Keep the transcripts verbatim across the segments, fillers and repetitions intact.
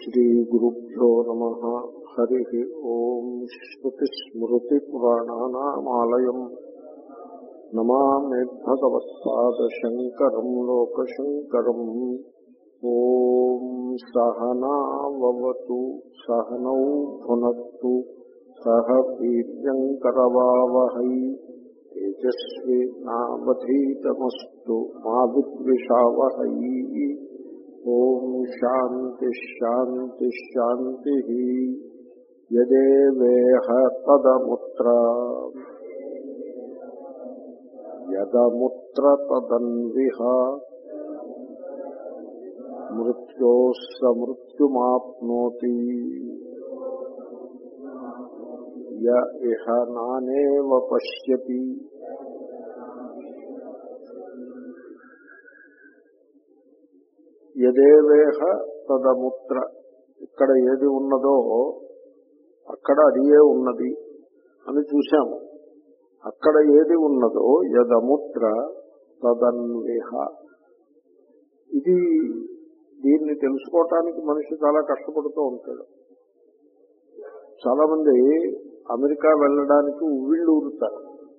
శ్రీగురుభ్యో నమః. హరి ఓం. శ్రుతిస్మృతిపురాణానామాలయం నమామి భగవత్పాదశంకరం లోకశంకరం. ఓం సహనావతు సహనౌ భునత్తు సహ వీర్యంకరవావహై తేజస్వి నావధీతమస్తు మా విద్విషావహై. ఓం శాంతి శాంతి శాంతి. యదేవేహ తదముత్ర యదముత్ర తదన్విహ మృత్యోస్స మృత్యుమాప్నోతి య ఇహ నానేవ పశ్యతి. యదేవేహ తదముత్ర, ఇక్కడ ఏది ఉన్నదో అక్కడ అదియే ఉన్నది అని చూశాము. అక్కడ ఏది ఉన్నదో యదముత్ర తదన్వేహ. ఇది దీన్ని తెలుసుకోవటానికి మనిషి చాలా కష్టపడుతూ ఉంటాడు. చాలా మంది అమెరికా వెళ్ళడానికి ఉవ్విళ్ళు ఊరుతారు.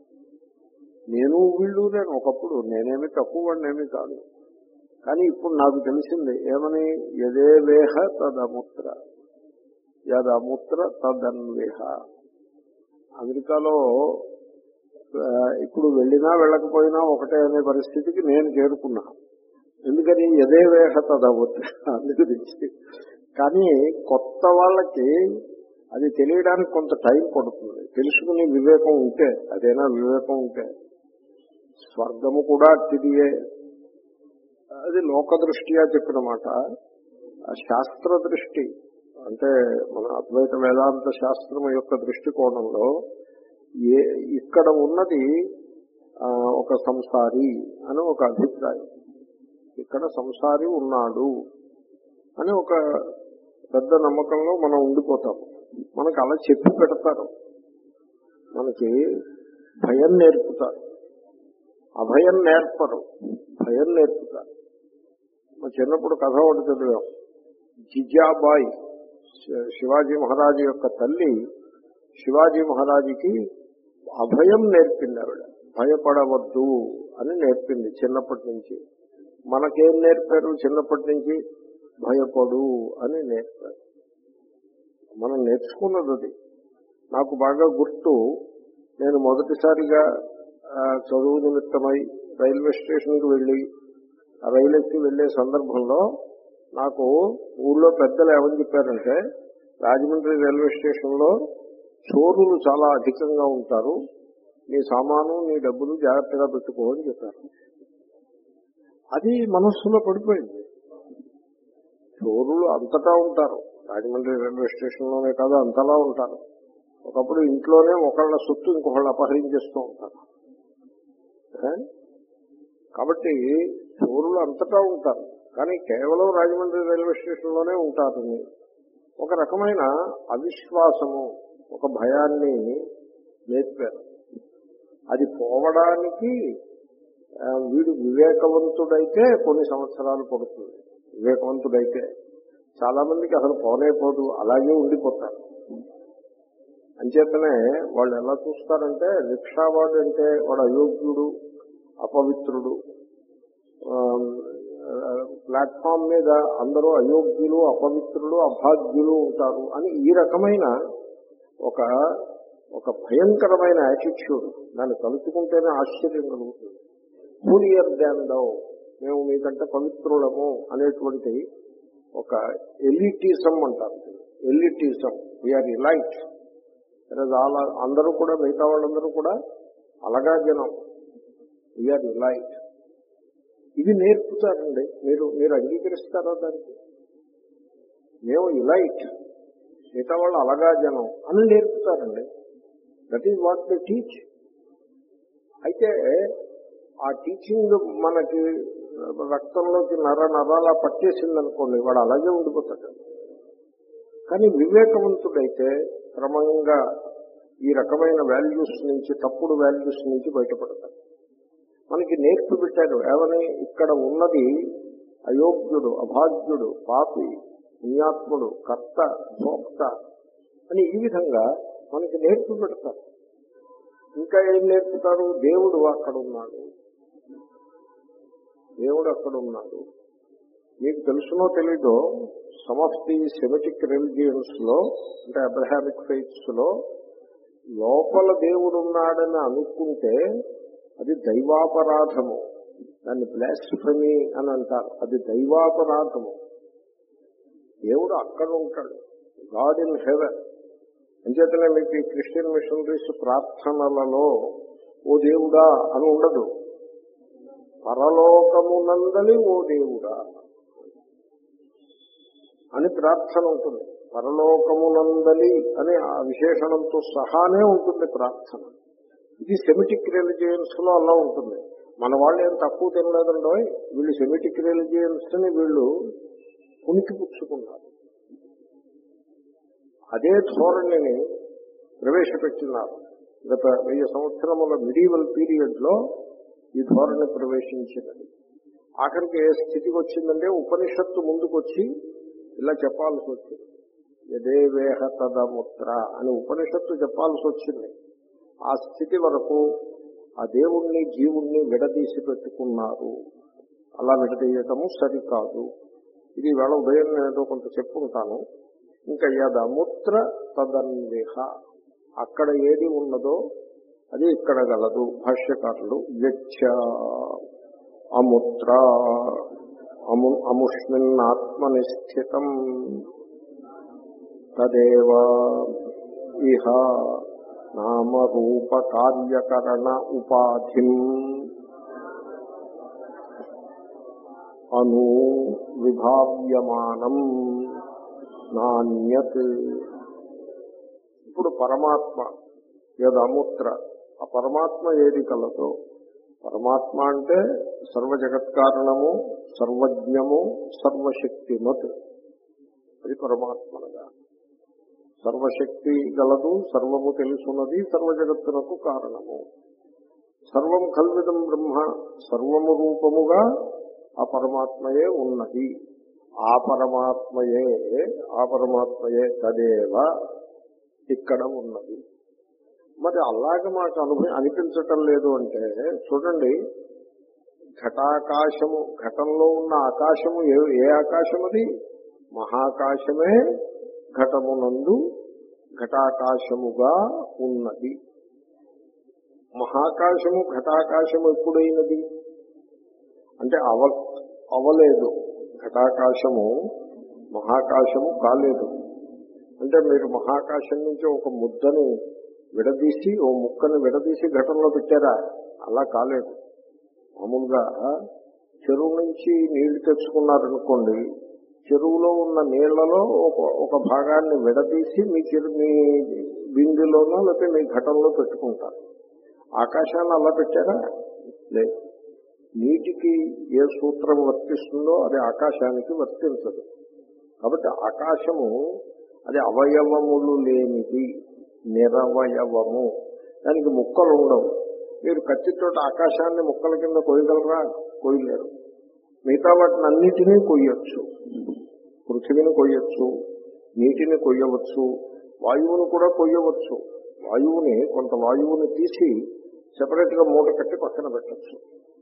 నేను ఉవ్విళ్ళు ఊరాను ఒకప్పుడు. నేనేమి తక్కువ వాడినేమి కాదు. కానీ ఇప్పుడు నాకు తెలిసింది ఏమని, యదేవేహ తదముత్ర యదముత్ర తదన్వేహ. అమెరికాలో ఇప్పుడు వెళ్ళినా వెళ్ళకపోయినా ఒకటే అనే పరిస్థితికి నేను చేరుకున్నా. ఎందుకని యదేవేహ తదముత్ర అందుగురించి. కానీ కొత్త వాళ్ళకి అది తెలియడానికి కొంత టైం పడుతుంది. తెలుసుకునే వివేకం ఉంటే, అదేనా వివేకం ఉంటే. స్వర్గము కూడా అతిథియే. అది లోక దృష్ట్యా చెప్పిన మాట. శాస్త్ర దృష్టి అంటే మన అద్వైత వేదాంత శాస్త్రం యొక్క దృష్టికోణంలో ఏ ఇక్కడ ఉన్నది ఒక సంసారి అని ఒక అభిప్రాయం. ఇక్కడ సంసారి ఉన్నాడు అని ఒక పెద్ద నమ్మకంలో మనం ఉండిపోతాం. మనకు అలా చెప్పి పెడతారు. మనకి భయం నేర్పుతారు. అభయం నేర్పరు, భయం నేర్పుతారు. మా చిన్నప్పుడు కథ ఒకటి చదివాం. జిజాబాయి, శివాజీ మహారాజు యొక్క తల్లి, శివాజీ మహారాజుకి అభయం నేర్పింది. ఆవిడ భయపడవద్దు అని నేర్పింది చిన్నప్పటి నుంచి. మనకేం నేర్పారు చిన్నప్పటి నుంచి? భయపడు అని నేర్పారు. మనం నేర్చుకున్నది అది. నాకు బాగా గుర్తు, నేను మొదటిసారిగా చదువు నిమిత్తమై రైల్వే స్టేషన్కి వెళ్ళి ఆ రైలు ఎక్కి వెళ్లే సందర్భంలో నాకు ఊళ్ళో పెద్దలు ఏమని చెప్పారంటే, రాజమండ్రి రైల్వే స్టేషన్లో చోరులు చాలా అధికంగా ఉంటారు, నీ సామాను నీ డబ్బులు జాగ్రత్తగా పెట్టుకో అని చెప్పారు. అది మనస్సులో పడిపోయింది. చోరులు అంతటా ఉంటారు, రాజమండ్రి రైల్వే స్టేషన్లోనే కాదు అంతలా ఉంటారు. ఒకప్పుడు ఇంట్లోనే ఒకళ్ళ సొత్తు ఇంకొకళ్ళు అపహరించేస్తూ ఉంటారు. కాబట్టి చోరులు అంతటా ఉంటారు, కానీ కేవలం రాజమండ్రి రైల్వే స్టేషన్లోనే ఉంటారని ఒక రకమైన అవిశ్వాసము, ఒక భయాన్ని నేర్పారు. అది పోవడానికి వీడు వివేకవంతుడైతే కొన్ని సంవత్సరాలు పడుతుంది. వివేకవంతుడైతే చాలా మందికి అసలు పోనే పోదు, అలాగే ఉండిపోతారు. అంచేతనే వాళ్ళు ఎలా చూస్తారంటే, రిక్షావాడు అంటే వాడు అయోగ్యుడు, అపవిత్రుడు. ప్లాట్ఫామ్ మీద అందరూ అయోగ్యులు, అపవిత్రులు, అభాగ్యులు ఉంటారు అని ఈ రకమైన ఒక ఒక భయంకరమైన యాటిట్యూడ్. దాన్ని తలుచుకుంటేనే ఆశ్చర్యం కలుగుతుంది. హూలియర్ దాన్ దౌ, మేము మీకంటే పవిత్రులము అనేటువంటి ఒక ఎలిటిజం అంటారు. Elitism, we are elite. అలా అందరూ కూడా, మిగతా వాళ్ళందరూ కూడా అలగా జనం, వీఆర్ ఎలైట్. ఇది నేర్పుతారండి. మీరు మీరు అంగీకరిస్తారా దానికి? మేము ఎలైట్, మిగతా వాళ్ళు అలగా జనం అని నేర్పుతారండి. That is what they teach. అయితే ఆ టీచింగ్ మనకి రక్తంలోకి నర నరాలా పట్టేసింది అనుకోండి, వాడు అలాగే ఉండిపోతాడు. కానీ వివేకవంతుడైతే క్రమంగా ఈ రకమైన వాల్యూస్ నుంచి, తప్పుడు వాల్యూస్ నుంచి బయటపడతాడు. మనకి నేర్పు పెట్టారు ఏమని, ఇక్కడ ఉన్నది అయోగ్యుడు, అభాగ్యుడు, పాపి, పుణ్యాత్ముడు, కర్త, భోక్త అని ఈ విధంగా మనకి నేర్పి పెడతారు. ఇంకా ఏం నేర్పుతారు? దేవుడు అక్కడ ఉన్నాడు, దేవుడు అక్కడ ఉన్నాడు. మీకు తెలుసునో తెలీదో, some of the Semitic religions లో, అంటే అబ్రహామిక్ ఫెయిత్స్ లో లోపల దేవుడు ఉన్నాడని అనుకుంటే అది దైవాపరాధము. దాన్ని బ్లాస్ఫెమీ అని అంటారు. అది దైవాపరాధము. దేవుడు అక్కడ ఉంటాడు, గాడ్ ఇన్ హెవెన్. అంచేతనే మీకు ఈ క్రిస్టియన్ మిషనరీస్ ప్రార్థనలలో ఓ దేవుడా అని ఉండదు, పరలోకమునందలి ఓ దేవుడా అని ప్రార్థన ఉంటుంది. పరలోకమునందలి అనే ఆ విశేషణంతో సహానే ఉంటుంది ప్రార్థన. ఇది సెమిటిక్ రిలిజియన్స్ లో అలా ఉంటుంది. మన వాళ్ళు ఏం తక్కువ తినలేదండో, వీళ్ళు సెమిటిక్ రిలిజియన్స్ ని వీళ్ళు ఉనికి పుచ్చుకున్నారు. అదే ధోరణిని ప్రవేశపెట్టినారు. గత వెయ్యి సంవత్సరముల మిడీవల్ పీరియడ్ లో ఈ ధోరణి ప్రవేశించినది. ఆఖరికి ఏ స్థితికి వచ్చిందంటే ఉపనిషత్తు ముందుకొచ్చి ఇలా చెప్పాల్సి వచ్చింది. యదేవేహ తదముత్ర అని ఉపనిషత్తు చెప్పాల్సి వచ్చింది. ఆ స్థితి వరకు ఆ దేవుణ్ణి జీవుణ్ణి విడదీసి పెట్టుకున్నారు. అలా విడదీయటము సరికాదు. ఇది వేళ ఉదయం నేను కొంత చెప్పుకుంటాను. ఇంకా యదముత్ర తదన్వేహ, అక్కడ ఏది ఉన్నదో అది ఇక్కడ గలదు. భాష్యకారులు యచ్చ అముత్ర అము అముష్మిన్నాత్మని స్థితం తదేవ ఇహ నామరూప కార్యకరణ ఉపాధిం అను విభావ్యమానం నాణ్యత్. ఇప్పుడు పరమాత్మ యదముత్ర, ఆ పరమాత్మ ఏది కలదో, పరమాత్మ అంటే సర్వ జగత్కారణము, సర్వజ్ఞము, సర్వశక్తిమత్. అది పరమాత్మనగా సర్వశక్తి గలదు, సర్వము తెలుసున్నది, సర్వ జగత్తునకు కారణము. సర్వం కల్విదం బ్రహ్మ, సర్వము రూపముగా ఆ పరమాత్మయే ఉన్నది. ఆ పరమాత్మయే ఆ పరమాత్మయే తదేవ ఇక్కడ ఉన్నది. మరి అలాగే మాకు అనుభవం అనిపించటం లేదు అంటే చూడండి, ఘటాకాశము, ఘటంలో ఉన్న ఆకాశము ఏ ఏ ఆకాశం అది? మహాకాశమే ఘటమునందు ఘటాకాశముగా ఉన్నది. మహాకాశము ఘటాకాశము ఎప్పుడైనది అంటే అవ అవలేదు. ఘటాకాశము మహాకాశము కాలేదు. అంటే మీరు మహాకాశం నుంచి ఒక ముద్దని విడదీసి, ఓ ముక్కని విడదీసి ఘటంలో పెట్టారా? అలా కాలేదు. మామూలుగా చెరువు నుంచి నీళ్లు తెచ్చుకున్నారనుకోండి, చెరువులో ఉన్న నీళ్లలో ఒక ఒక భాగాన్ని విడదీసి మీ చెరు మీ బిందులోనో లేకపోతే మీ ఘటంలో పెట్టుకుంటారు. ఆకాశాన్ని అలా పెట్టారా? లేదు. నీటికి ఏ సూత్రం వర్తిస్తుందో అది ఆకాశానికి వర్తించదు. కాబట్టి ఆకాశము అది అవయవములు లేనిది, నిరవయవము. దానికి ముక్కలు ఉండవు. మీరు కత్తితో ఆకాశాన్ని ముక్కల కింద కొయ్యగలరా? కొయ్యలేరు. మిగతా వాటిని అన్నిటినీ కొయ్యొచ్చు. పృథివీని కొయ్యొచ్చు, నీటిని కొయ్యవచ్చు, వాయువును కూడా కొయ్యవచ్చు. వాయువుని కొంత వాయువుని తీసి సెపరేట్ గా మూట కట్టి పక్కన పెట్టచ్చు.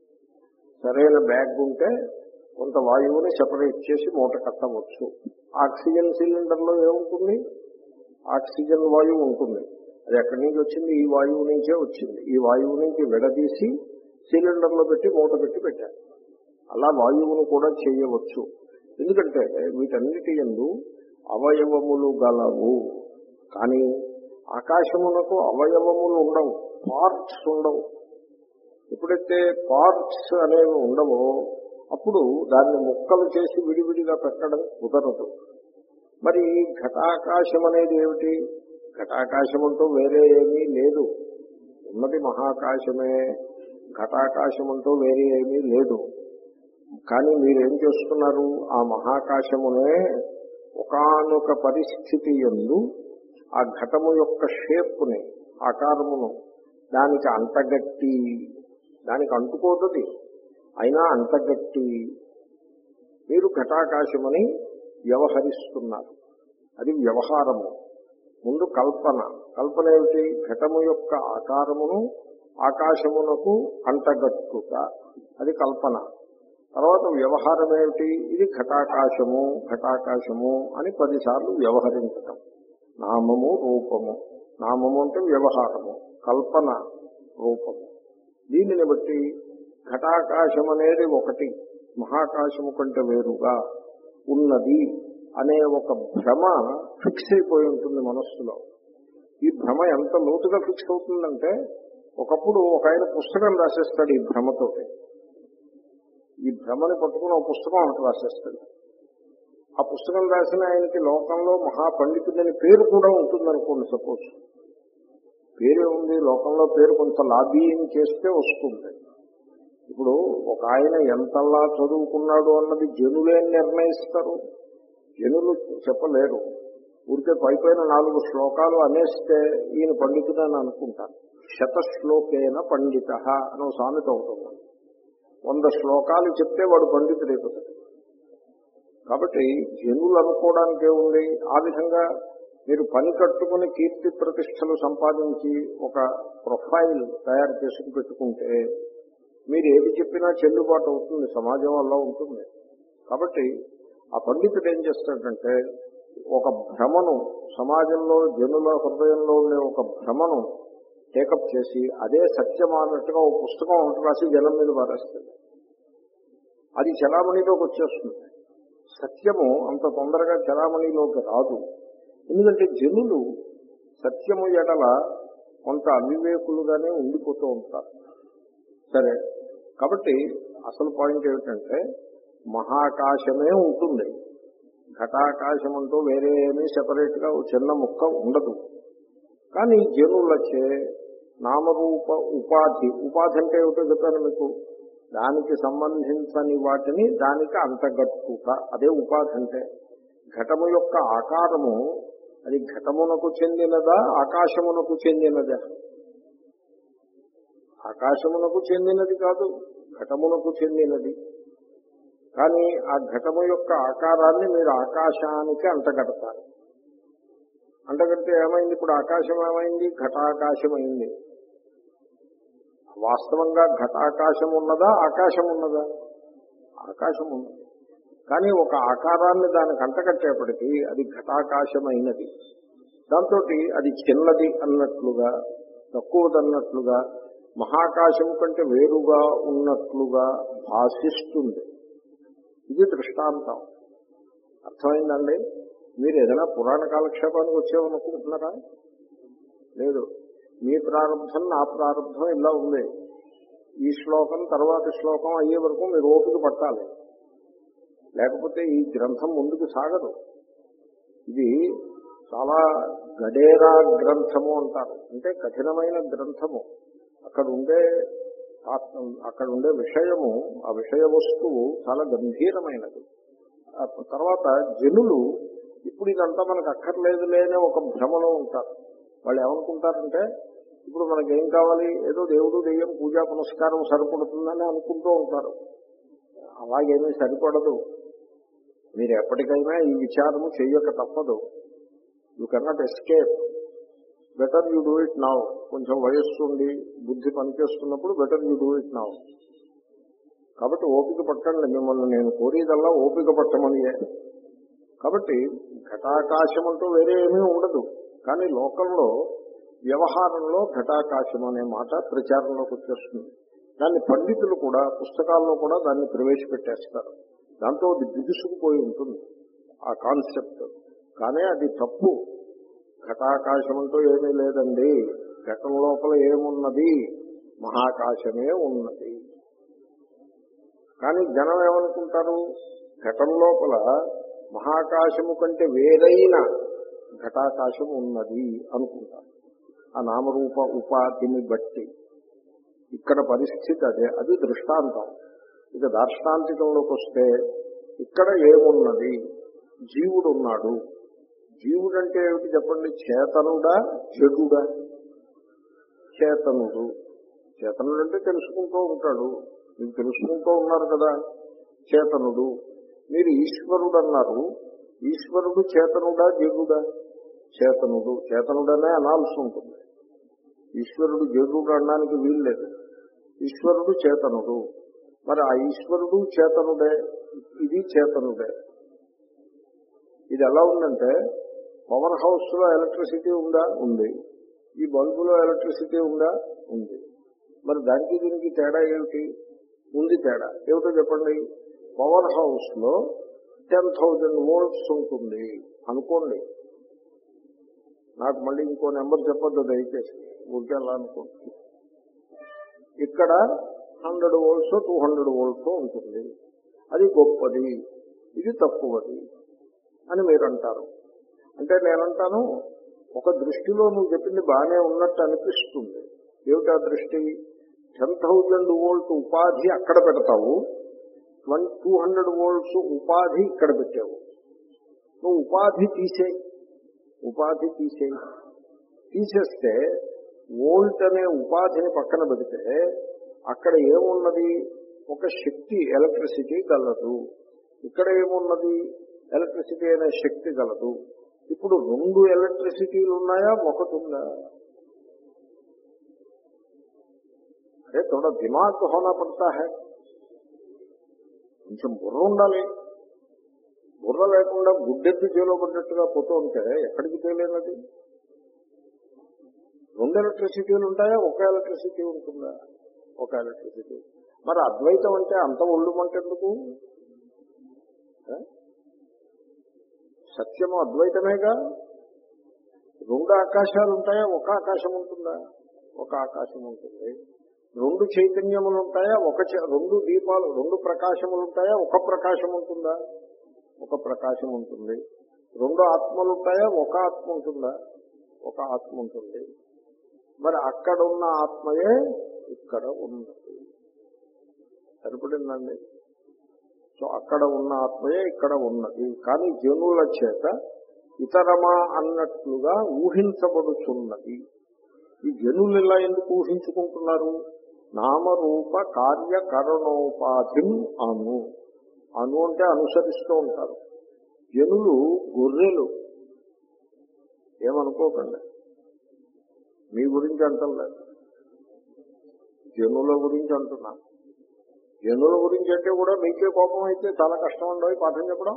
సరైన బ్యాగ్ ఉంటే కొంత వాయువుని సెపరేట్ చేసి మూట కట్టవచ్చు. ఆక్సిజన్ సిలిండర్ లో ఏముంటుంది? ఆక్సిజన్ వాయువు ఉంటుంది. అది ఎక్కడి నుంచి వచ్చింది? ఈ వాయువు నుంచే వచ్చింది. ఈ వాయువు నుంచి విడదీసి సిలిండర్ లో పెట్టి మూట పెట్టి పెట్టారు. అలా వాయువును కూడా చేయవచ్చు. ఎందుకంటే వీటన్నిటి యందు అవయవములు గలవు. కానీ ఆకాశమునకు అవయవములు ఉండవు, పార్ట్స్ ఉండవు. ఎప్పుడైతే పార్ట్స్ అనేవి ఉండవో అప్పుడు దాన్ని ముక్కలు చేసి విడివిడిగా పెట్టడం కుదరదు. మరి ఘటాకాశం అనేది ఏమిటి? ఘటాకాశమంటూ వేరే ఏమీ లేదు. ఉన్నది మహాకాశమే. ఘటాకాశమంటూ వేరే ఏమీ లేదు. కానీ మీరేం చేస్తున్నారు? ఆ మహాకాశమునే ఒకానొక పరిస్థితి యందు ఆ ఘటము యొక్క షేప్ని, ఆకారమును దానికి అంటగట్టి, దానికి అంటుకోతుంది అయినా అంటగట్టి మీరు ఘటాకాశమని వ్యవహరిస్తున్నారు. అది వ్యవహారము. ముందు కల్పన. కల్పన ఏమిటి? ఘటము యొక్క ఆకారమును ఆకాశమునకు అంటగట్టుట, అది కల్పన. తర్వాత వ్యవహారం ఏమిటి? ఇది ఘటాకాశము ఘటాకాశము అని పదిసార్లు వ్యవహరించటం. నామము రూపము. నామము అంటే వ్యవహారము, కల్పన రూపము. దీనిని బట్టి ఘటాకాశం అనేది ఒకటి మహాకాశము కంటే వేరుగా ఉన్నది అనే ఒక భ్రమ ఫిక్స్ అయిపోయి ఉంటుంది మనస్సులో. ఈ భ్రమ ఎంత లోతుగా ఫిక్స్ అవుతుందంటే, ఒకప్పుడు ఒక ఆయన పుస్తకం రాసేస్తాడు ఈ భ్రమతోటి. ఈ భ్రమని పట్టుకుని ఒక పుస్తకం ఒకటి రాసేస్తాడు. ఆ పుస్తకం రాసిన ఆయనకి లోకంలో మహాపండితుడని పేరు కూడా ఉంటుందనుకోండి. సపోజ్ పేరే ఉంది, లోకంలో పేరు కొంత లాబీయింగ్ చేస్తే వస్తుంది. ఇప్పుడు ఒక ఆయన ఎంతలా చదువుకున్నాడు అన్నది జనులే నిర్ణయిస్తారు. జనులు చెప్పలేరు. ఊరికే పైపైన నాలుగు శ్లోకాలు అనేస్తే ఈయన పండితుడని అనుకుంటారు. శతశ్లోకేన పండిత అని సామెత అవుతుంది. వంద శ్లోకాలు చెప్తే వాడు పండితుడైపోతాడు. కాబట్టి జనులు అనుకోవడానికే ఉంది. ఆ విధంగా మీరు పని కట్టుకుని కీర్తి ప్రతిష్టలు సంపాదించి ఒక ప్రొఫైల్ తయారు చేసుకు పెట్టుకుంటే మీరు ఏది చెప్పినా చెల్లుబాటు అవుతుంది, సమాజం వల్ల ఉంటుంది. కాబట్టి ఆ పండితుడు ఏం చేస్తాడంటే, ఒక భ్రమను సమాజంలో జనుల హృదయంలో ఉండే ఒక భ్రమను టేకప్ చేసి అదే సత్యం అన్నట్టుగా ఒక పుస్తకం ఒకటి రాసి జనం మీద పారేస్తుంది. అది చలామణిలోకి వచ్చేస్తుంది. సత్యము అంత తొందరగా చలామణిలోకి రాదు. ఎందుకంటే జనులు సత్యము ఎడల కొంత అవివేకులుగానే ఉండిపోతూ ఉంటారు. సరే, కాబట్టి అసలు పాయింట్ ఏమిటంటే, మహాకాశమే ఉంటుంది. ఘటాకాశం అంటూ వేరే ఏమీ సెపరేట్గా చిన్న ముక్క ఉండదు. కానీ జనులచే నామరూప ఉపాధి, ఉపాధి అంటే ఏమిటో చెప్పాను మీకు, దానికి సంబంధించని వాటిని దానికి అంటగట్టుట, అదే ఉపాధి అంటే. ఘటము యొక్క ఆకారము అది ఘటమునకు చెందినదా ఆకాశమునకు చెందినదా? ఆకాశమునకు చెందినది కాదు, ఘటమునకు చెందినది. కానీ ఆ ఘటము యొక్క ఆకారాన్ని మీరు ఆకాశానికి అంటగడతారు. అంటగడితే ఏమైంది? ఇప్పుడు ఆకాశం ఏమైంది? ఘటాకాశమైంది. వాస్తవంగా ఘటాకాశం ఉన్నదా ఆకాశం ఉన్నదా? ఆకాశం ఉన్నది. కానీ ఒక ఆకారాన్ని దానికి అంటగట్టేపటికి అది ఘటాకాశమైనది. దాంతో అది చిన్నది అన్నట్లుగా, తక్కువదన్నట్లుగా, మహాకాశం కంటే వేరుగా ఉన్నట్లుగా భాషిస్తుంది. ఇది దృష్టాంతం. అర్థమైందండి? మీరు ఏదైనా పురాణ కాలక్షేపానికి వచ్చేవనుకుంటున్నారా? లేదు. మీ ప్రారంభం నా ప్రారంభం ఇలా ఉంది. ఈ శ్లోకం తర్వాత శ్లోకం అయ్యే వరకు మీరు ఓపిక పట్టాలి, లేకపోతే ఈ గ్రంథం ముందుకు సాగదు. ఇది చాలా గడేరా గ్రంథము అంటారు, అంటే కఠినమైన గ్రంథము. అక్కడ ఉండే అక్కడ ఉండే విషయము, ఆ విషయ వస్తువు చాలా గంభీరమైనది. తర్వాత జనులు ఇప్పుడు ఇదంతా మనకు అక్కర్లేదు లేనే ఒక భ్రమలో ఉంటారు. వాళ్ళు ఏమనుకుంటారంటే, ఇప్పుడు మనకేం కావాలి, ఏదో దేవుడు దెయ్యం పూజా పునస్కారం సరిపడుతుందని అనుకుంటూ ఉంటారు. అలాగేమీ సరిపడదు. మీరు ఎప్పటికైనా ఈ విచారము చేయక తప్పదు. You cannot escape. Better you do it now. కొంచెం వయస్సు ఉండి బుద్ధి పనిచేస్తున్నప్పుడు better you do it now. కాబట్టి ఓపిక పట్టండి. మిమ్మల్ని నేను కోరేదల్లా ఓపిక పట్టమనియే. కాబట్టి ఘటాకాశం అంటూ వేరే ఏమీ ఉండదు. కానీ లోకంలో వ్యవహారంలో ఘటాకాశం అనే మాట ప్రచారంలోకి వచ్చేస్తుంది. దాన్ని పండితులు కూడా పుస్తకాల్లో కూడా దాన్ని ప్రవేశపెట్టేస్తారు. దాంతో అది బిగుసుకుపోయి ఉంటుంది ఆ కాన్సెప్ట్. కానీ అది తప్పు. ఘటాకాశం అంటూ ఏమీ లేదండి. ఘటం లోపల ఏమున్నది? మహాకాశమే ఉన్నది. కానీ జనం ఏమనుకుంటారు? ఘటం లోపల మహాకాశము కంటే వేరైన ఘటాకాశం ఉన్నది అనుకుంటారు. ఆ నామరూప ఉపాధిని బట్టి ఇక్కడ పరిస్థితి అదే. అది దృష్టాంతం. ఇక దార్ష్టాంతికంలోకి వస్తే ఇక్కడ ఏమున్నది? జీవుడు ఉన్నాడు. జీవుడు అంటే ఏమిటి చెప్పండి? చేతనుడా జడుడా? చేతనుడు. చేతనుడు అంటే తెలుసుకుంటూ ఉంటాడు. మీరు తెలుసుకుంటూ ఉన్నారు కదా, చేతనుడు. మీరు ఈశ్వరుడు అన్నారు. ఈశ్వరుడు చేతనుడా జడుడా? చేతనుడు. చేతనుడనే అనాల్సి ఉంటుంది. ఈశ్వరుడు జడుడు అనడానికి వీలు లేదు. ఈశ్వరుడు చేతనుడు. మరి ఆ ఈశ్వరుడు చేతనుడే, ఇది చేతనుడే. ఇది ఎలా ఉందంటే, పవర్ హౌస్ లో ఎలక్ట్రిసిటీ ఉందా? ఉంది. ఈ బల్బులో ఎలక్ట్రిసిటీ ఉందా? ఉంది. మరి దానికి దీనికి తేడా ఏమిటి? ఉంది తేడా. ఏమిటో చెప్పండి. పవర్ హౌస్ లో టెన్ థౌజండ్ వోల్ట్స్ ఉంటుంది అనుకోండి. నాకు మళ్ళీ ఇంకో నెంబర్ చెప్పొద్దు దయచేసి, ఊరికే అలా అనుకోండి. ఇక్కడ hundred volts two hundred volts ఉంటుంది. అది గొప్పది, ఇది తక్కువది అని మీరు అంటారు. అంటే నేనంటాను, ఒక దృష్టిలో నువ్వు చెప్పింది బాగానే ఉన్నట్టు అనిపిస్తుంది. ఏమిటా దృష్టి? టెన్ థౌజండ్ వోల్ట్ ఉపాధి అక్కడ పెడతావు, వన్ టూ హండ్రెడ్ వోల్ట్స్ ఉపాధి ఇక్కడ పెట్టావు. నువ్వు ఉపాధి తీసేయి, ఉపాధి తీసేయి. తీసేస్తే వోల్ట్ అనే ఉపాధిని పక్కన పెడితే అక్కడ ఏమున్నది? ఒక శక్తి, ఎలక్ట్రిసిటీ గలదు. ఇక్కడ ఏమున్నది? ఎలక్ట్రిసిటీ అనే శక్తి గలదు. ఇప్పుడు రెండు ఎలక్ట్రిసిటీలు ఉన్నాయా, ఒకటి ఉందా? అరే थोड़ा दिमाग होना पड़ता है. కొంచెం బుర్ర ఉండాలి. బుర్ర లేకుండా గుడ్డెత్తి చేలో పడ్డట్టుగా పోతూ ఉంటే ఎక్కడికి తేలేనది? రెండు ఎలక్ట్రిసిటీలు ఉంటాయా, ఒక ఎలక్ట్రిసిటీ ఉంటుందా? ఒక ఎలక్ట్రిసిటీ. మరి అద్వైతం అంటే అంత ఒళ్ళుమంటే ఎందుకు? సత్యము అద్వైతమేగా. రెండు ఆకాశాలు ఉంటాయా, ఒక ఆకాశం ఉంటుందా? ఒక ఆకాశం ఉంటుంది. రెండు చైతన్యములు ఉంటాయా, ఒక రెండు దీపాలు, రెండు ప్రకాశములు ఉంటాయా, ఒక ప్రకాశం ఉంటుందా? ఒక ప్రకాశం ఉంటుంది. రెండు ఆత్మలు ఉంటాయా, ఒక ఆత్మ ఉంటుందా? ఒక ఆత్మ ఉంటుంది. మరి అక్కడ ఉన్న ఆత్మయే ఇక్కడ ఉన్నది. సరిపడిందండి. సో అక్కడ ఉన్న ఆత్మయే ఇక్కడ ఉన్నది. కానీ జనుల చేత ఇతరమా అన్నట్లుగా ఊహించబడుతున్నది. ఈ జనులు ఇలా ఎందుకు ఊహించుకుంటున్నారు? నామరూప కార్యకరణోపాధిం అను. అను అంటే అనుసరిస్తూ ఉంటారు. జనులు గొర్రెలు. ఏమనుకోకండి, మీ గురించి అంటలేదు, జనుల గురించి అంటున్నాను. జనుల గురించి అంటే కూడా మీకే కోపం అయితే చాలా కష్టం ఉండవు పాఠం చెప్పడం.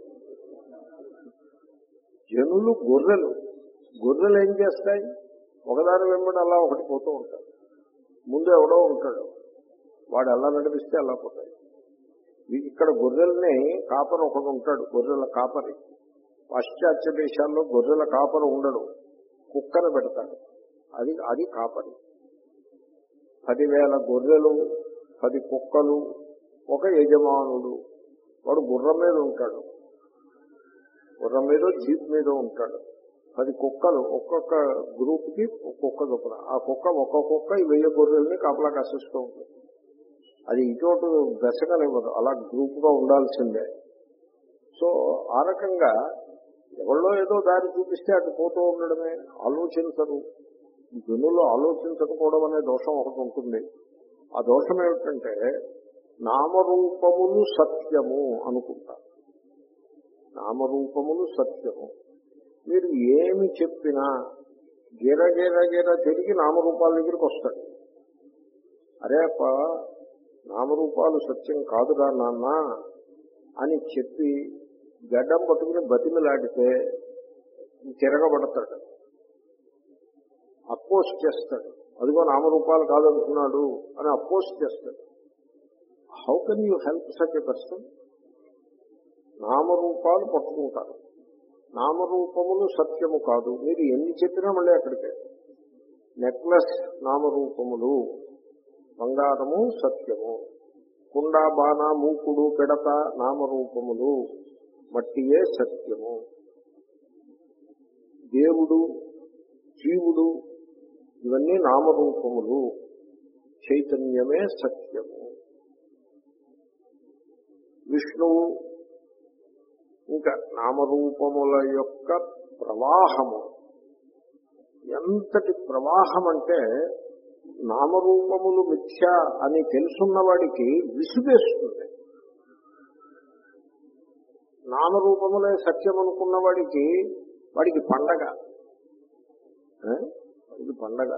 జనులు గొర్రెలు. గొర్రెలు ఏం చేస్తాయి? ఒకదాని వెంబడి అలా ఒకటి పోతూ ఉంటాయి. ముందు ఎవడో ఉంటాడు, వాడు ఎలా నడిపిస్తే అలా పోతాయి. ఇక్కడ గొర్రెల్ని కాపరి ఒకడు ఉంటాడు, గొర్రెల కాపరి. పాశ్చాత్య దేశాల్లో గొర్రెల కాపరి ఉండడు, కుక్కను పెడతాడు. అది అది కాపరి. పదివేల గొర్రెలు, పది కుక్కలు, ఒక యజమానుడు. వాడు గుర్రం మీద ఉంటాడు, గుర్రం మీద జీప్ మీద ఉంటాడు. పది కుక్కలు, ఒక్కొక్క గ్రూప్ కి ఒక్కొక్క చొప్పున. ఆ కుక్క ఒక్కొక్క కుక్క ఈ వెయ్యి గొర్రెల్ని కాపలా కాసిస్తూ ఉంటుంది. అది ఇటువంటి దశకనివ్వదు, అలా గ్రూప్ గా ఉండాల్సిందే. సో ఆ రకంగా ఎవరో ఏదో దారి చూపిస్తే అటు పోతూ ఉండడమే. ఆలోచించరు. జనులు ఆలోచించకపోవడం అనే దోషం ఒకటి ఉంటుంది. ఆ దోషం ఏమిటంటే నామరూపములు సత్యము అనుకుంటారు. నామరూపములు సత్యము. మీరు ఏమి చెప్పినా గిర గిర గిర తిరిగి నామరూపాల దగ్గరికి వస్తాడు. అరే అప్ప, నామరూపాలు సత్యం కాదురా నాన్న అని చెప్పి గడ్డం పట్టుకుని బతిమిలాడితే తిరగబడతాడు, అపోజ్ చేస్తాడు. అదిగో నామరూపాలు కాదనుకున్నాడు అని అపోజ్ చేస్తాడు. How can you help such a person? నామరూపాలు పట్టుకుంటారు. నామరూపములు సత్యము కాదు. మీరు ఎన్ని చెప్పినా మళ్ళీ అక్కడికే. నెక్లెస్ నామరూపములు, బంగారము సత్యము, కుండ బాణ మూకుడు పిడత నామరూపములు, మట్టియే సత్యము. దేవుడు, జీవుడు ఇవన్నీ నామరూపములు, చైతన్యమే సత్యము. విష్ణువు ఇంకా నామరూపముల యొక్క ప్రవాహము. ఎంతటి ప్రవాహం అంటే నామరూపములు మిథ్య అని తెలుసున్న వాడికి విసుగేస్తుంది. నామరూపములే సత్యం అనుకున్న వాడికి వాడికి పండగ, వాడికి పండగ.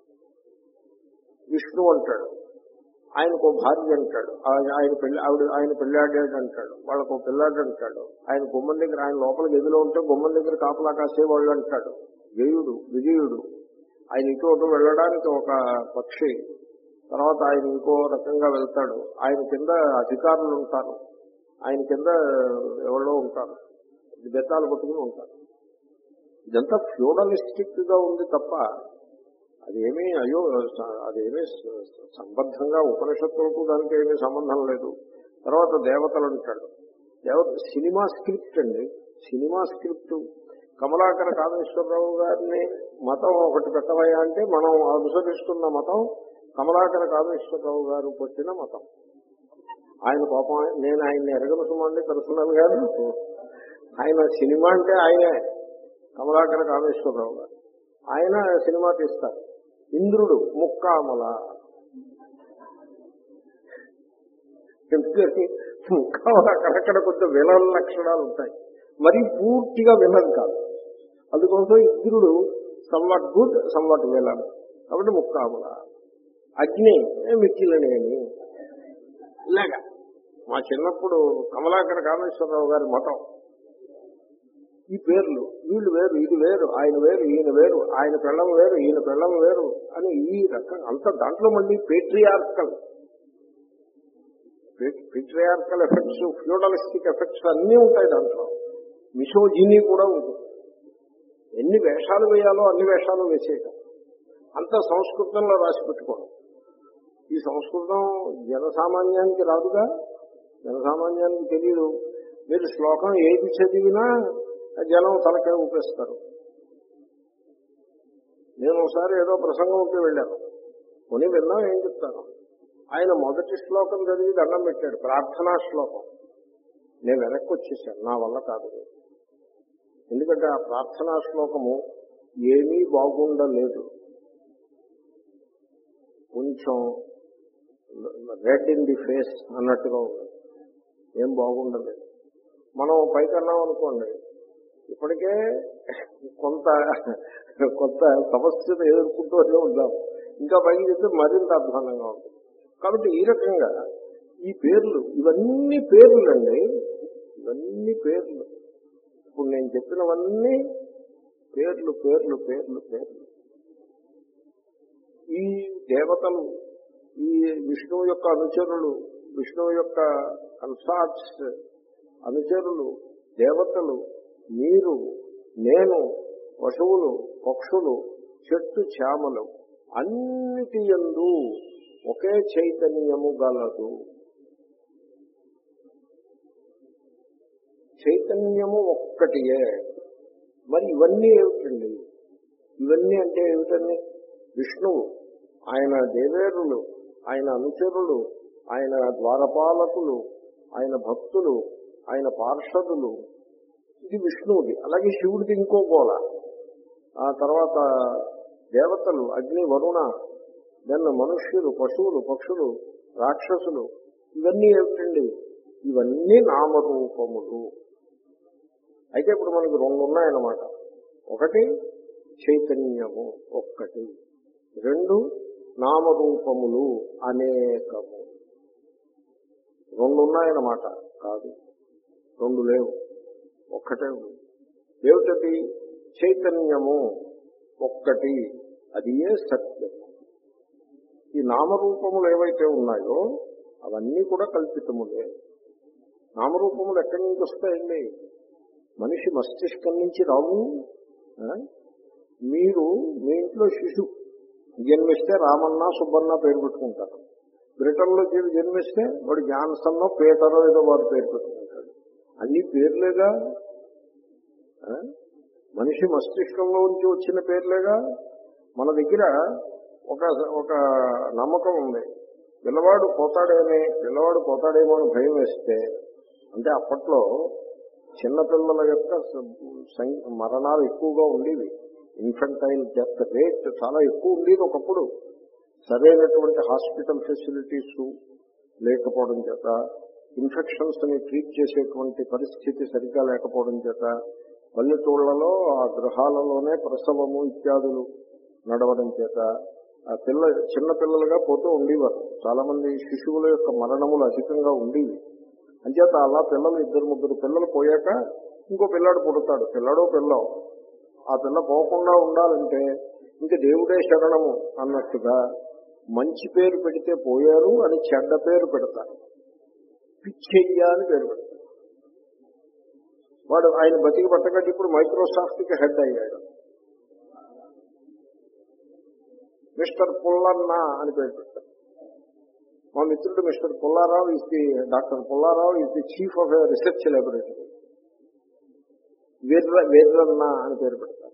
విష్ణు అంటాడు, ఆయనకు భార్య అంటాడు, ఆయన పెళ్లి ఆవిడ ఆయన పెళ్ళాడాడు అంటాడు, వాళ్ళకు పిల్లాడు అంటాడు, ఆయన గుమ్మం దగ్గర ఆయన లోపల గదిలో ఉంటే గుమ్మం దగ్గర కాపలా కాసేవాళ్ళు అంటాడు. జయుడు విజయుడు, ఆయన ఇటు అటు వెళ్ళడానికి ఒక పక్షి, తర్వాత ఆయన ఇంకో రకంగా వెళ్తాడు, ఆయన కింద అధికారులు ఉంటారు, ఆయన కింద ఎవరో ఉంటారు, బెత్తాలు పట్టుకుని ఉంటారు. ఇదంతా ఫ్యూడలిస్టిక్ గా ఉంది తప్ప అదేమీ అయ్యో అదేమీ సంబద్ధంగా ఉపనిషత్తులకు దానికి ఏమీ సంబంధం లేదు. తర్వాత దేవతలు అంటాడు, దేవత సినిమా స్క్రిప్ట్ అండి, సినిమా స్క్రిప్ట్. కమలాకర కామేశ్వరరావు గారిని మతం ఒకటి పెట్టవయ్యా అంటే మనం అనుసరిస్తున్న మతం కమలాకర కామేశ్వరరావు గారు పెట్టిన మతం. ఆయన పాపం, నేను ఆయన్ని ఎరగను సుమండి పర్సనల్ గా, ఆయన సినిమా అంటే ఆయనే కమలాకర కామేశ్వరరావు గారు, ఆయన సినిమా తీస్తారు. ఇంద్రుడు ముక్కామల, ముక్కామల అక్కడక్కడ కొంచెం విలన్ లక్షణాలు ఉంటాయి, మరీ పూర్తిగా విలన్ కాదు. అందుకోసం ఇంద్రుడు సమ్వాట్ గుడ్ సమ్వాట్ విలన్, కాబట్టి ముక్కామల. అగ్ని మిక్కిలనేమి, ఇలాగా మా చిన్నప్పుడు కమలాకర కామేశ్వరరావు గారి మతం. ఈ పేర్లు, వీళ్ళు వేరు ఇది వేరు, ఆయన వేరు ఈయన వేరు, ఆయన పెళ్ళం వేరు ఈయన పెళ్ళం వేరు అని ఈ రకం అంతా. దాంట్లో మళ్ళీ patriarchal patriarchal effects, feudalistic effects అన్నీ ఉంటాయి దాంట్లో. మిసోజినీ కూడా ఉంటుంది. ఎన్ని వేషాలు వేయాలో అన్ని వేషాలు వేసేయటం, అంతా సంస్కృతంలో రాసి పెట్టుకోవడం. ఈ సంస్కృతం జనసామాన్యానికి రాదుగా, జనసామాన్యానికి తెలియదు. మీరు శ్లోకం ఏది చదివినా జనం తలకే ఊపేస్తారు. నేను ఒకసారి ఏదో ప్రసంగం ఉంటే వెళ్ళాను, కొని విన్నాం ఏం చెప్తాను. ఆయన మొదటి శ్లోకం చదివి దండం పెట్టాడు, ప్రార్థనా శ్లోకం. నేను వెనక్కి వచ్చేసాను, నా వల్ల కాదు. ఎందుకంటే ఆ ప్రార్థనా శ్లోకము ఏమీ బాగుండలేదు, కొంచెం రెడ్ ఇన్ ది ఫేస్ అన్నట్టుగా ఉంది, ఏం బాగుండలేదు. మనం పైకన్నాం అనుకోండి, ఇప్పటికే కొంత కొంత సమస్యను ఎదుర్కొంటూనే ఉందాం, ఇంకా పైకి చెప్తే మరింత అధ్వానంగా ఉంటుంది. కాబట్టి ఈ రకంగా ఈ పేర్లు, ఇవన్నీ పేర్లండి, ఇవన్నీ పేర్లు. ఇప్పుడు నేను చెప్పినవన్నీ పేర్లు పేర్లు పేర్లు పేర్లు. ఈ దేవతలు, ఈ విష్ణువు యొక్క అనుచరులు, విష్ణువు యొక్క కన్సార్ట్స్ అనుచరులు, దేవతలు, మీరు, నేను, పశువులు, పక్షులు, చెట్టు చేమలు, అన్నిటి యందు ఒకే చైతన్యము గలదు. చైతన్యము ఒక్కటియే. మరి ఇవన్నీ ఏమిటండి? ఇవన్నీ అంటే ఏమిటండి? విష్ణువు, ఆయన దేవేరులు, ఆయన అనుచరులు, ఆయన ద్వారపాలకులు, ఆయన భక్తులు, ఆయన పార్షదులు, ఇది విష్ణువుది. అలాగే శివుడిది ఇంకో గోళ. ఆ తర్వాత దేవతలు, అగ్ని వరుణ, దెన్ మనుష్యులు, పశువులు, పక్షులు, రాక్షసులు, ఇవన్నీ ఏమిటండి? ఇవన్నీ నామరూపములు. అయితే ఇప్పుడు మనకి రెండు ఉన్నాయన్నమాట. ఒకటి చైతన్యము ఒక్కటి, రెండు నామరూపములు అనేకము. రెండు ఉన్నాయన్నమాట. కాదు, రెండు లేవు, ఒక్కటే ఉంది. ఏమిటది? చైతన్యము ఒక్కటి, అది ఏ సత్యం. ఈ నామరూపములు ఏవైతే ఉన్నాయో అవన్నీ కూడా కల్పితములే. నామరూపములు ఎక్కడి నుంచి వస్తాయండి? మనిషి మస్తిష్కం నుంచి రావు. మీరు మీ ఇంట్లో శిశు జన్మిస్తే రామన్న సుబ్బన్న పేరు పెట్టుకుంటారు. బ్రిటన్లో చేరి జన్మిస్తే వాడు జాన్సన్నో పీటరో ఏదో వాడు పేరు పెట్టుకుంటాడు. అన్ని పేర్లేగా, మనిషి మస్తిష్కంలో నుంచి వచ్చిన పేర్లేగా. మన దగ్గర ఒక ఒక నమ్మకం ఉంది, పిల్లవాడు పోతాడేమే పిల్లవాడు పోతాడేమో అని భయం వేస్తే, అంటే అప్పట్లో చిన్నపిల్లల యొక్క మరణాలు ఎక్కువగా ఉండేవి, ఇన్ఫెంటైల్ డెత్ రేట్ చాలా ఎక్కువ ఉండేది ఒకప్పుడు. సరైనటువంటి హాస్పిటల్ ఫెసిలిటీస్ లేకపోవడం చేత ఇన్ఫెక్షన్స్ని ట్రీట్ చేసేటువంటి పరిస్థితి సరిగ్గా లేకపోవడం చేత పల్లెటూళ్లలో ఆ గృహాలలోనే ప్రసవము ఇత్యాదులు నడవడం చేత ఆ పిల్ల చిన్న పిల్లలుగా పోతూ ఉండేవారు. చాలా మంది శిశువుల యొక్క మరణములు అధికంగా ఉండేవి. అంచేత అలా పిల్లలు ఇద్దరు ముగ్గురు పిల్లలు పోయాక ఇంకో పిల్లాడు పుడతాడు, పిల్లడో పిల్లో. ఆ పిల్ల పోకుండా ఉండాలంటే ఇంక దేవుడే శరణము అన్నట్టుగా మంచి పేరు పెడితే పోయారు అని చెడ్డ పేరు పెడతారు. పిచ్చయ్య అని పేరు పెడతారు. వాడు ఆయన బతికి పట్టకట్టి ఇప్పుడు మైక్రోసాఫ్ట్కి హెడ్ అయ్యాడు. మిస్టర్ పుల్లన్న అని పేరు పెట్టారు. మా మిత్రుడు Mister Pullarao is the doctor Pullarao is the chief of a research laboratory. వీర్ర వీర్రన్న అని పేరు పెడతారు.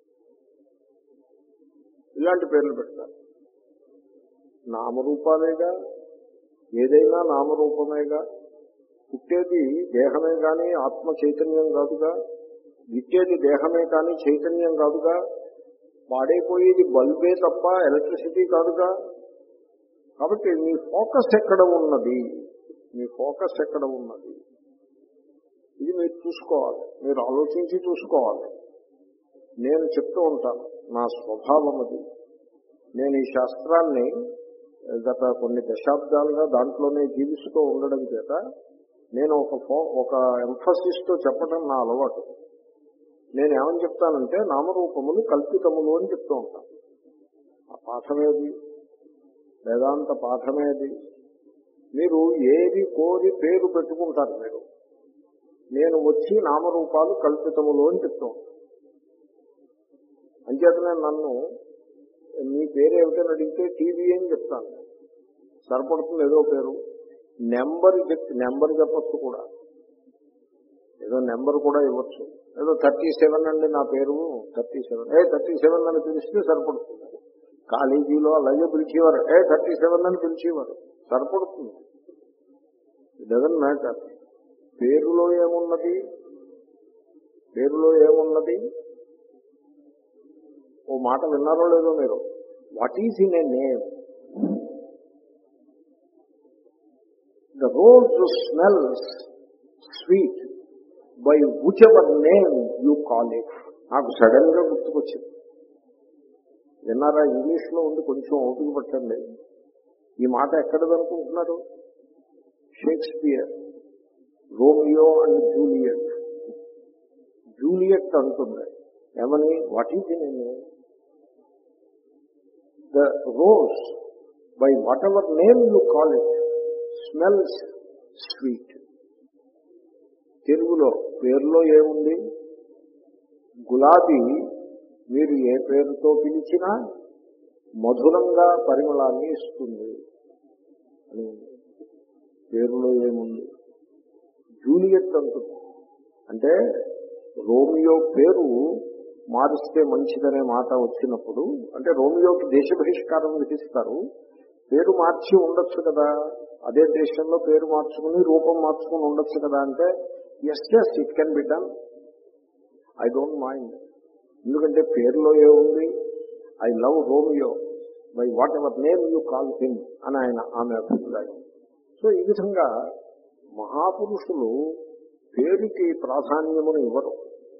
ఇలాంటి పేర్లు పెడతారు. నామరూపాలేగా, ఏదైనా నామరూపమేగా. పుట్టేది దేహమే కానీ ఆత్మ చైతన్యం కాదుగా. గిట్టేది దేహమే కానీ చైతన్యం కాదుగా. పాడైపోయేది బల్బే తప్ప ఎలక్ట్రిసిటీ కాదుగా. కాబట్టి మీ ఫోకస్ ఎక్కడ ఉన్నది, మీ ఫోకస్ ఎక్కడ ఉన్నది, ఇది మీరు చూసుకోవాలి, మీరు ఆలోచించి చూసుకోవాలి. నేను చెప్తూ ఉంటాను, నా స్వభావం అది. నేను ఈ శాస్త్రాన్ని గత కొన్ని దశాబ్దాలుగా దాంట్లోనే జీవిస్తూ ఉండడం చేత నేను ఒక ఫో ఒక ఎంఫసిస్తో చెప్పడం నా అలవాటు. నేను ఏమని చెప్తానంటే నామరూపములు కల్పితములు అని చెప్తూ ఉంటాను. ఆ పాఠమేది, వేదాంత పాఠమేది. మీరు ఏది కోరి పేరు పెట్టుకుంటారు. మీరు నేను వచ్చి నామరూపాలు కల్పితములు అని చెప్తూ ఉంటాను. అంచేతనే నన్ను మీ పేరు ఏమిటని అడిగితే టీవీ అని చెప్తాను. సరిపడుతుంది ఏదో పేరు. నెంబర్ చెప్తే నెంబర్ చెప్పచ్చు కూడా, ఏదో నెంబర్ కూడా ఇవ్వచ్చు. ఏదో థర్టీ సెవెన్ అండి నా పేరు, thirty seven A thirty seven అని పిలిస్తే సరిపడుతుంది. కాలేజీలో అలాగే పిలిచేవారు, ఏ థర్టీ సెవెన్ అని పిలిచేవారు, సరిపడుతుంది. It doesn't matter. పేరులో ఏమున్నది, పేరులో ఏమున్నది? ఓ మాట విన్నారో లేదో మీరు, what is in a name? The rose smells sweet by whichever name you call it. నాకు సడన్ గా గుర్తుకొచ్చింది. విన్నారా? ఇంగ్లీష్ లో ఉంది, కొంచెం ఓపిక పట్టండి. ఈ మాట ఎక్కడదనుకుంటున్నారు? Shakespeare Romeo and Juliet. Juliet అంటుంది ఏమని, what is in a name? The rose by whatever name you call it smells sweet. తెలుగులో పేరులో ఏముంది? గులాబీ మీరు ఏ పేరుతో పిలిచినా మధురంగా పరిమళాన్ని ఇస్తుంది అని ఉంది. పేరులో ఏముంది? జూలియట్ అంటుంది. అంటే రోమియో పేరు మారిస్తే మంచిదనే మాట వచ్చినప్పుడు, అంటే రోమియోకి దేశ బహిష్కారం విధిస్తారు. పేరు మార్చి ఉండొచ్చు కదా, అదే దేశంలో పేరు మార్చుకుని రూపం మార్చుకుని ఉండొచ్చు కదా అంటే, yes yes it can be done, I don't mind. ఎందుకంటే పేరులో ఏముంది? I love Romeo by whatever name you call him అని ఆయన ఆమె అభిప్రాయం. సో ఈ విధంగా మహాపురుషులు పేరుకి ప్రాధాన్యమును ఇవ్వరు.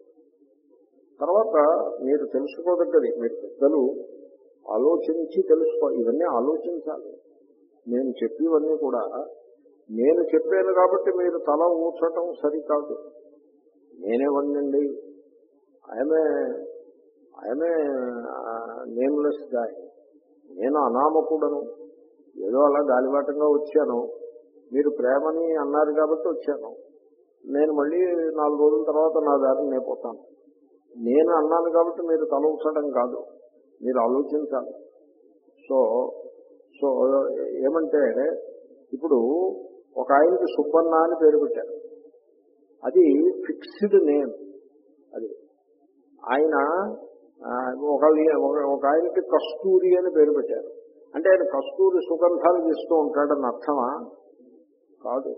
తర్వాత మీరు తెలుసుకోదగ్గది, మీరు పెద్దలు ఆలోచించి తెలుసుకో, ఇవన్నీ ఆలోచించాలి. నేను చెప్పేవన్నీ కూడా నేను చెప్పాను కాబట్టి మీరు తల ఊచటం సరికాదు. నేనేవన్నండి, ఆయమే ఆయమే నేమ్లెస్ గాయ్, నేను అనామకుడను, ఏదో అలా గాలివాటంగా వచ్చాను. మీరు ప్రేమని అన్నారు కాబట్టి వచ్చాను. నేను మళ్ళీ నాలుగు రోజుల తర్వాత నా దారిని నేపోతాను. నేను అన్నాను కాబట్టి మీరు తల ఊచడం కాదు, మీరు ఆలోచించాలి. సో సో ఏమంటే ఇప్పుడు ఒక ఆయనకి సుబ్బన్న అని పేరు పెట్టారు. అది ఫిక్స్డ్ నేమ్. అది ఆయన ఒక ఒక ఆయనకి కస్తూరి అని పేరు పెట్టారు. అంటే ఆయన కస్తూరి సుగంధాలు తీస్తూ ఉంటాడని అర్థమా? కాదు.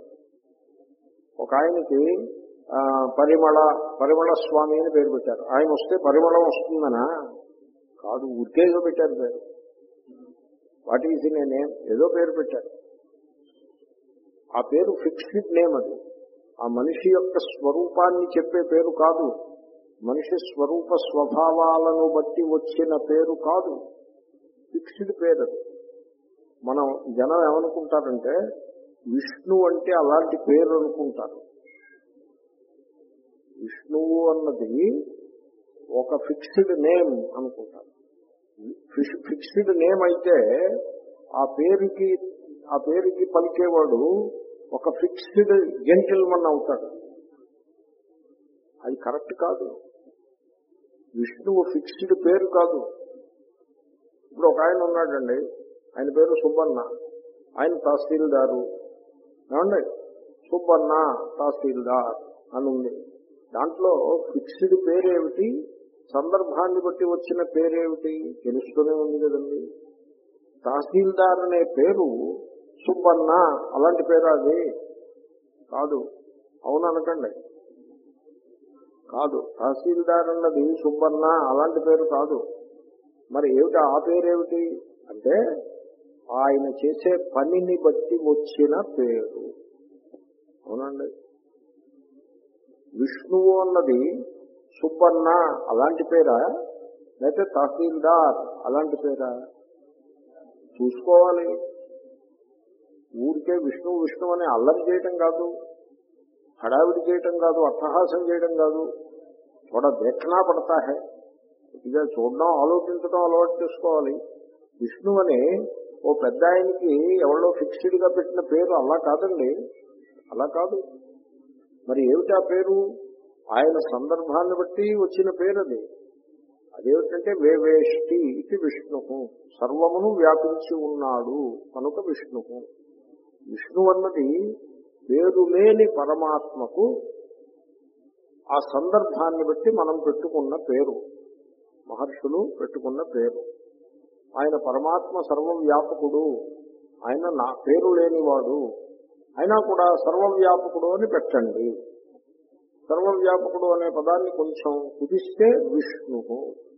ఒక ఆయనకి పరిమళ పరిమళ స్వామి అని పేరు పెట్టారు. ఆయన వస్తే పరిమళం వస్తుందనా? కాదు, ఉద్దేశం పెట్టారు పేరు. What is in a name? ఏదో పేరు పెట్టారు. ఆ పేరు ఫిక్స్డ్ నేమ్. అది ఆ మనిషి యొక్క స్వరూపాన్ని చెప్పే పేరు కాదు, మనిషి స్వరూప స్వభావాలను బట్టి వచ్చిన పేరు కాదు, ఫిక్స్డ్ పేరు. మనం జనం ఏమనుకుంటారంటే విష్ణు అంటే అలాంటి పేరు అనుకుంటారు. విష్ణువు అన్నది ఒక ఫిక్స్డ్ నేమ్ అనుకుంటారు. ఫిక్స్డ్ నేమ్ అయితే ఆ పేరుకి ఆ పేరుకి పలికేవాడు ఒక ఫిక్స్డ్ జెంటిల్మన్ అవుతాడు. అది కరెక్ట్ కాదు. విష్ణువు ఫిక్స్డ్ పేరు కాదు. ఇప్పుడు ఒక ఆయన ఉన్నాడండి, ఆయన పేరు సుబ్బన్న, ఆయన తహసీల్దారు. ఏమండి, సుబ్బన్న తహసీల్దార్ అని ఉంది. దాంట్లో ఫిక్స్డ్ పేరేమిటి, సందర్భాన్ని బట్టి వచ్చిన పేరేమిటి తెలుస్తూనే ఉంది కదండి. తహసీల్దార్ అనే పేరు సుబ్బన్న అలాంటి పేరు అది కాదు. అవును అనకండి, కాదు. తహసీల్దార్ అన్నది సుబ్బన్న అలాంటి పేరు కాదు. మరి ఏమిటి ఆ పేరేమిటి అంటే ఆయన చేసే పనిని బట్టి వచ్చిన పేరు. అవునండి. విష్ణువు అన్నది సుబ్బన్న అలాంటి పేరా, లేకపోతే తహసీల్దార్ అలాంటి పేరా చూసుకోవాలి. ఊరికే విష్ణు విష్ణు అని అల్లరి చేయటం కాదు, హడావిడి చేయటం కాదు, అట్టహాసం చేయడం కాదు. थोड़ा देखना पड़ता है. ఇక చూడడం ఆలోచించడం అలవాటు చేసుకోవాలి. విష్ణు అని ఓ పెద్ద ఆయనకి ఎవరో ఫిక్స్డ్ గా పెట్టిన పేరు అలా కాదండి, అలా కాదు. మరి ఏమిటి ఆ పేరు? ఆయన సందర్భాన్ని బట్టి వచ్చిన పేరు అది. అదేమిటంటే వేవేష్టి ఇది విష్ణువు, సర్వమును వ్యాపించి ఉన్నాడు కనుక విష్ణువు. విష్ణు అన్నది పేరు లేని పరమాత్మకు ఆ సందర్భాన్ని బట్టి మనం పెట్టుకున్న పేరు, మహర్షులు పెట్టుకున్న పేరు. ఆయన పరమాత్మ సర్వవ్యాపకుడు, ఆయన నా పేరు లేనివాడు, అయినా కూడా సర్వవ్యాపకుడు అని పెట్టండి. సర్వవ్యాపకుడు అనే పదాన్ని కొంచెం కుదిస్తే విష్ణువు.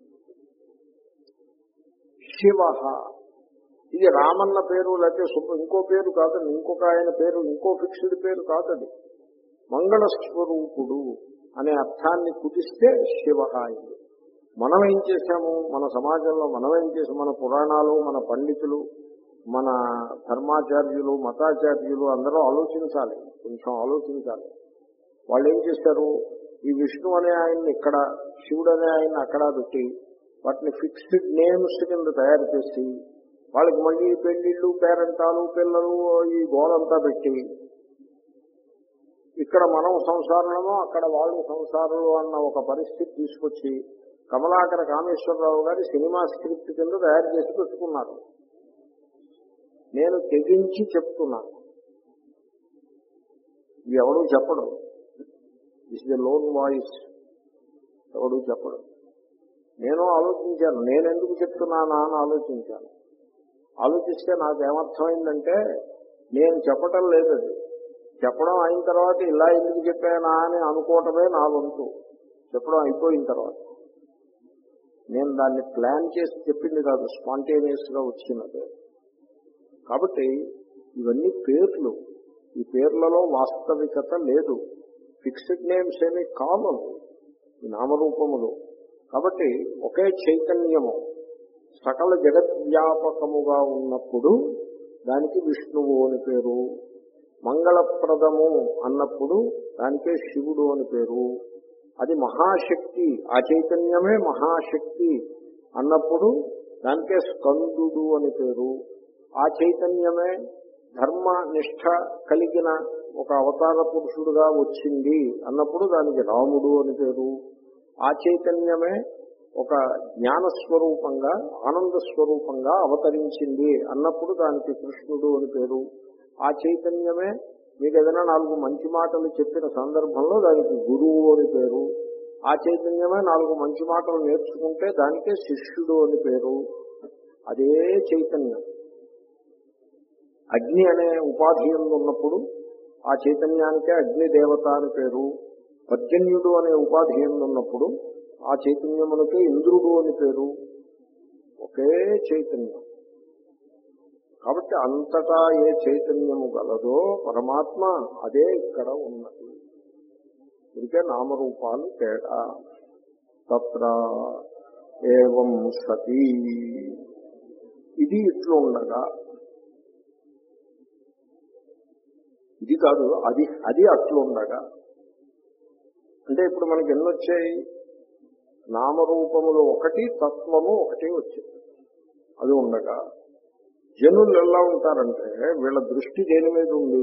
శివ, ఇది రామన్న పేరు లేకపోతే ఇంకో పేరు కాదండి, ఇంకొక ఆయన పేరు, ఇంకో ఫిక్స్డ్ పేరు కాదది. మంగళ స్వరూపుడు అనే అర్థాన్ని కుదిస్తే శివ అయింది. మనం ఏం చేశాము, మన సమాజంలో మనం ఏం చేసాము, మన పురాణాలు, మన పండితులు, మన ధర్మాచార్యులు, మతాచార్యులు అందరూ ఆలోచించాలి, కొంచెం ఆలోచించాలి. వాళ్ళు ఏం చేశారు, ఈ విష్ణు అనే ఆయన్ని ఇక్కడ, శివుడు అనే ఆయన్ని అక్కడ పెట్టి వాటిని ఫిక్స్డ్ నేమ్స్ కింద తయారు చేసి వాళ్ళకి మళ్ళీ పెళ్లిళ్ళు, పేరెంటాలు, పిల్లలు, ఈ గోలంతా పెట్టి ఇక్కడ మనం సంసారంలో అక్కడ వాళ్ళు సంసారంలో అన్న ఒక పరిస్థితి తీసుకొచ్చి కమలాకర కామేశ్వరరావు గారి సినిమా స్క్రిప్ట్ కింద తయారు చేసి పెట్టుకున్నారు. నేను తెగించి చెప్తున్నాను, ఇది ఎవడూ చెప్పడు. This is a lone voice, ఎవడూ చెప్పడు. నేను ఆలోచించాను, నేను ఎందుకు చెప్తున్నానా అని ఆలోచించాను. ఆలోచిస్తే నాకేమర్థమైందంటే నేను చెప్పటం లేదు, అది చెప్పడం అయిన తర్వాత ఇలా ఎందుకు చెప్పానా అని అనుకోవటమే నా వంతు. చెప్పడం అయిపోయిన తర్వాత నేను దాన్ని ప్లాన్ చేసి చెప్పింది కాదు, స్పాంటేనియస్ గా వచ్చినదే. కాబట్టి ఇవన్నీ పేర్లు, ఈ పేర్లలో వాస్తవికత లేదు, ఫిక్స్డ్ నేమ్స్ ఏమీ కావు, ఈ నామరూపములు. కాబట్టి ఒకే చైతన్యము సకల జగద్వ్యాపకముగా ఉన్నప్పుడు దానికి విష్ణువు అని పేరు. మంగళప్రదము అన్నప్పుడు దానికే శివుడు అని పేరు. అది మహాశక్తి, ఆ చైతన్యమే మహాశక్తి అన్నప్పుడు దానికే స్కందుడు అని పేరు. ఆ చైతన్యమే ధర్మ నిష్ఠ కలిగిన ఒక అవతార పురుషుడుగా వచ్చింది అన్నప్పుడు దానికి రాముడు అని పేరు. ఆ చైతన్యమే ఒక జ్ఞానస్వరూపంగా, ఆనంద స్వరూపంగా అవతరించింది అన్నప్పుడు దానికి కృష్ణుడు అని పేరు. ఆ చైతన్యమే మీకు ఏదైనా నాలుగు మంచి మాటలు చెప్పిన సందర్భంలో దానికి గురువు అని పేరు. ఆ చైతన్యమే నాలుగు మంచి మాటలు నేర్చుకుంటే దానికే శిష్యుడు అని పేరు. అదే చైతన్యం అగ్ని అనే ఉపాధి ఉన్నప్పుడు ఆ చైతన్యానికే అగ్నిదేవత అని పేరు. పర్జన్యుడు అనే ఉపాధి ఉన్నప్పుడు ఆ చైతన్యమునకే ఇంద్రుడు అని పేరు. ఒకే చైతన్యం. కాబట్టి అంతటా ఏ చైతన్యము గలదో పరమాత్మ అదే ఇక్కడ ఉన్నది. ఇదికే నామరూపాలు తేడా. తత్ర ఏవం సతి, ఇది ఇట్లు ఉండగా, ఇది కాదు అది అది అట్లు ఉండగా. అంటే ఇప్పుడు మనకి ఎన్ని వచ్చాయి? నామరూపములు ఒకటి, తత్వము ఒకటి వచ్చింది. అది ఉండగా జనులు ఎలా ఉంటారంటే వీళ్ళ దృష్టి దేని మీద ఉంది?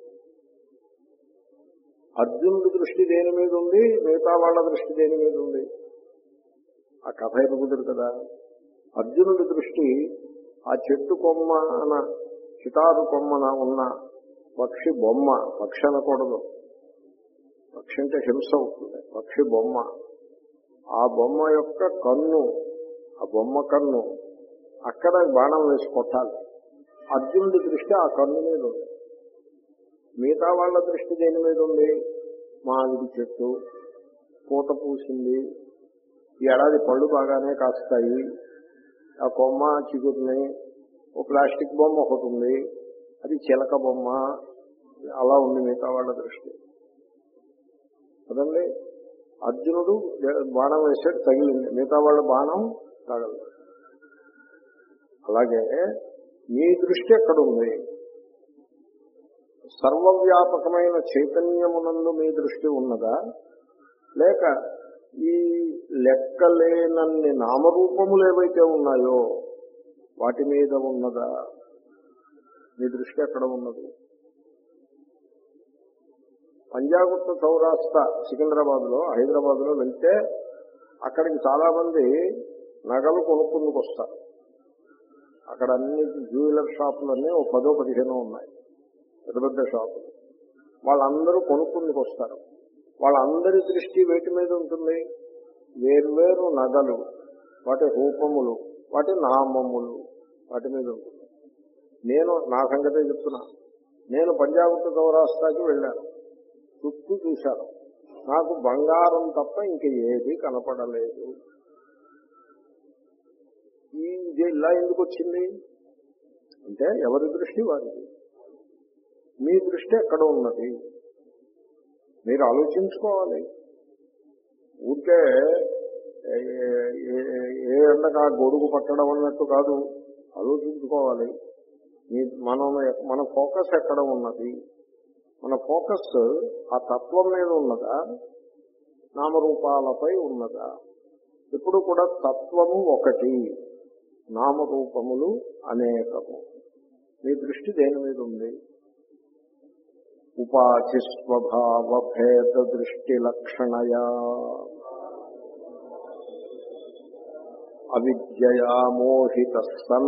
అర్జునుడి దృష్టి దేని మీద ఉంది? మిగతా వాళ్ళ దృష్టి దేని మీద ఉంది? ఆ కథ ఎరుగుతుంది కదా. అర్జునుడి దృష్టి ఆ చెట్టు కొమ్మన, చిటారు కొమ్మన ఉన్న పక్షి బొమ్మ, పక్షి అనకూడదు, పక్షి అంటే హింస అవుతుంది, పక్షి బొమ్మ, ఆ బొమ్మ యొక్క కన్ను, ఆ బొమ్మ కన్ను అక్కడ బాణం వేసి కొట్టాలి. అర్జునుడి దృష్టి ఆ కన్ను మీద ఉంది. మిగతా వాళ్ళ దృష్టి దేని మీద ఉంది? మామిడి చెట్టు పూత పూసింది, ఈ ఏడాది పళ్ళు బాగానే కాస్తాయి, ఆ కొమ్మ చిగురుని, ఓ ప్లాస్టిక్ బొమ్మ ఒకటి ఉంది, అది చిలక బొమ్మ, అలా ఉంది మిగతా వాళ్ళ దృష్టి కదండి. అర్జునుడు బాణం వేసాడు, తగిలింది, మిగతా వాళ్ళ బాణం తగలదు. అలాగే మీ దృష్టి ఎక్కడ ఉంది? సర్వవ్యాపకమైన చైతన్యమునందు మీ దృష్టి ఉన్నదా, లేక ఈ లెక్కలేనన్ని నామరూపములు ఏవైతే ఉన్నాయో వాటి మీద ఉన్నదా? మీ దృష్టి ఎక్కడ ఉన్నది? పంజాగుట్ట చౌరాస్తా సికింద్రాబాద్ లో, హైదరాబాద్ లో వెళ్తే అక్కడికి చాలా మంది నగలు కొనుక్కుందుకు వస్తారు. అక్కడ అన్ని జ్యువెలర్ షాపులన్నీ ఓ పదో పదిహేనో ఉన్నాయి, పెద్ద పెద్ద షాపులు. వాళ్ళందరూ కొనుక్కుందుకు వస్తారు. వాళ్ళందరి దృష్టి వేటి మీద ఉంటుంది? వేర్వేరు నగలు, వాటి రూపములు, వాటి నామములు, వాటి మీద ఉంటుంది. నేను నా సంగతే చెప్తున్నా. నేను పంజాగుట్ట చౌరాస్తాకి వెళ్ళాను, చుట్టూ చూశాను, నాకు బంగారం తప్ప ఇంక ఏది కనపడలేదు. ఈ ఇది ఇలా ఎందుకు వచ్చింది అంటే ఎవరి దృష్టి వారిది. మీ దృష్టి ఎక్కడ ఉన్నది మీరు ఆలోచించుకోవాలి. ఊరికే ఏ ఎండగా గొడుగు పట్టడం అన్నట్టు కాదు, ఆలోచించుకోవాలి. మీ మనం మన ఫోకస్ ఎక్కడ ఉన్నది? మన ఫోకస్ ఆ తత్వం మీద ఉన్నదా, నామరూపాలపై ఉన్నదా? ఇప్పుడు కూడా తత్వము ఒకటి, నామరూపములు అనేకము. మీ దృష్టి దేని మీద ఉంది? ఉపాధి స్వభావ భేద దృష్టి లక్షణయా అవిద్యయా మోహిత సన్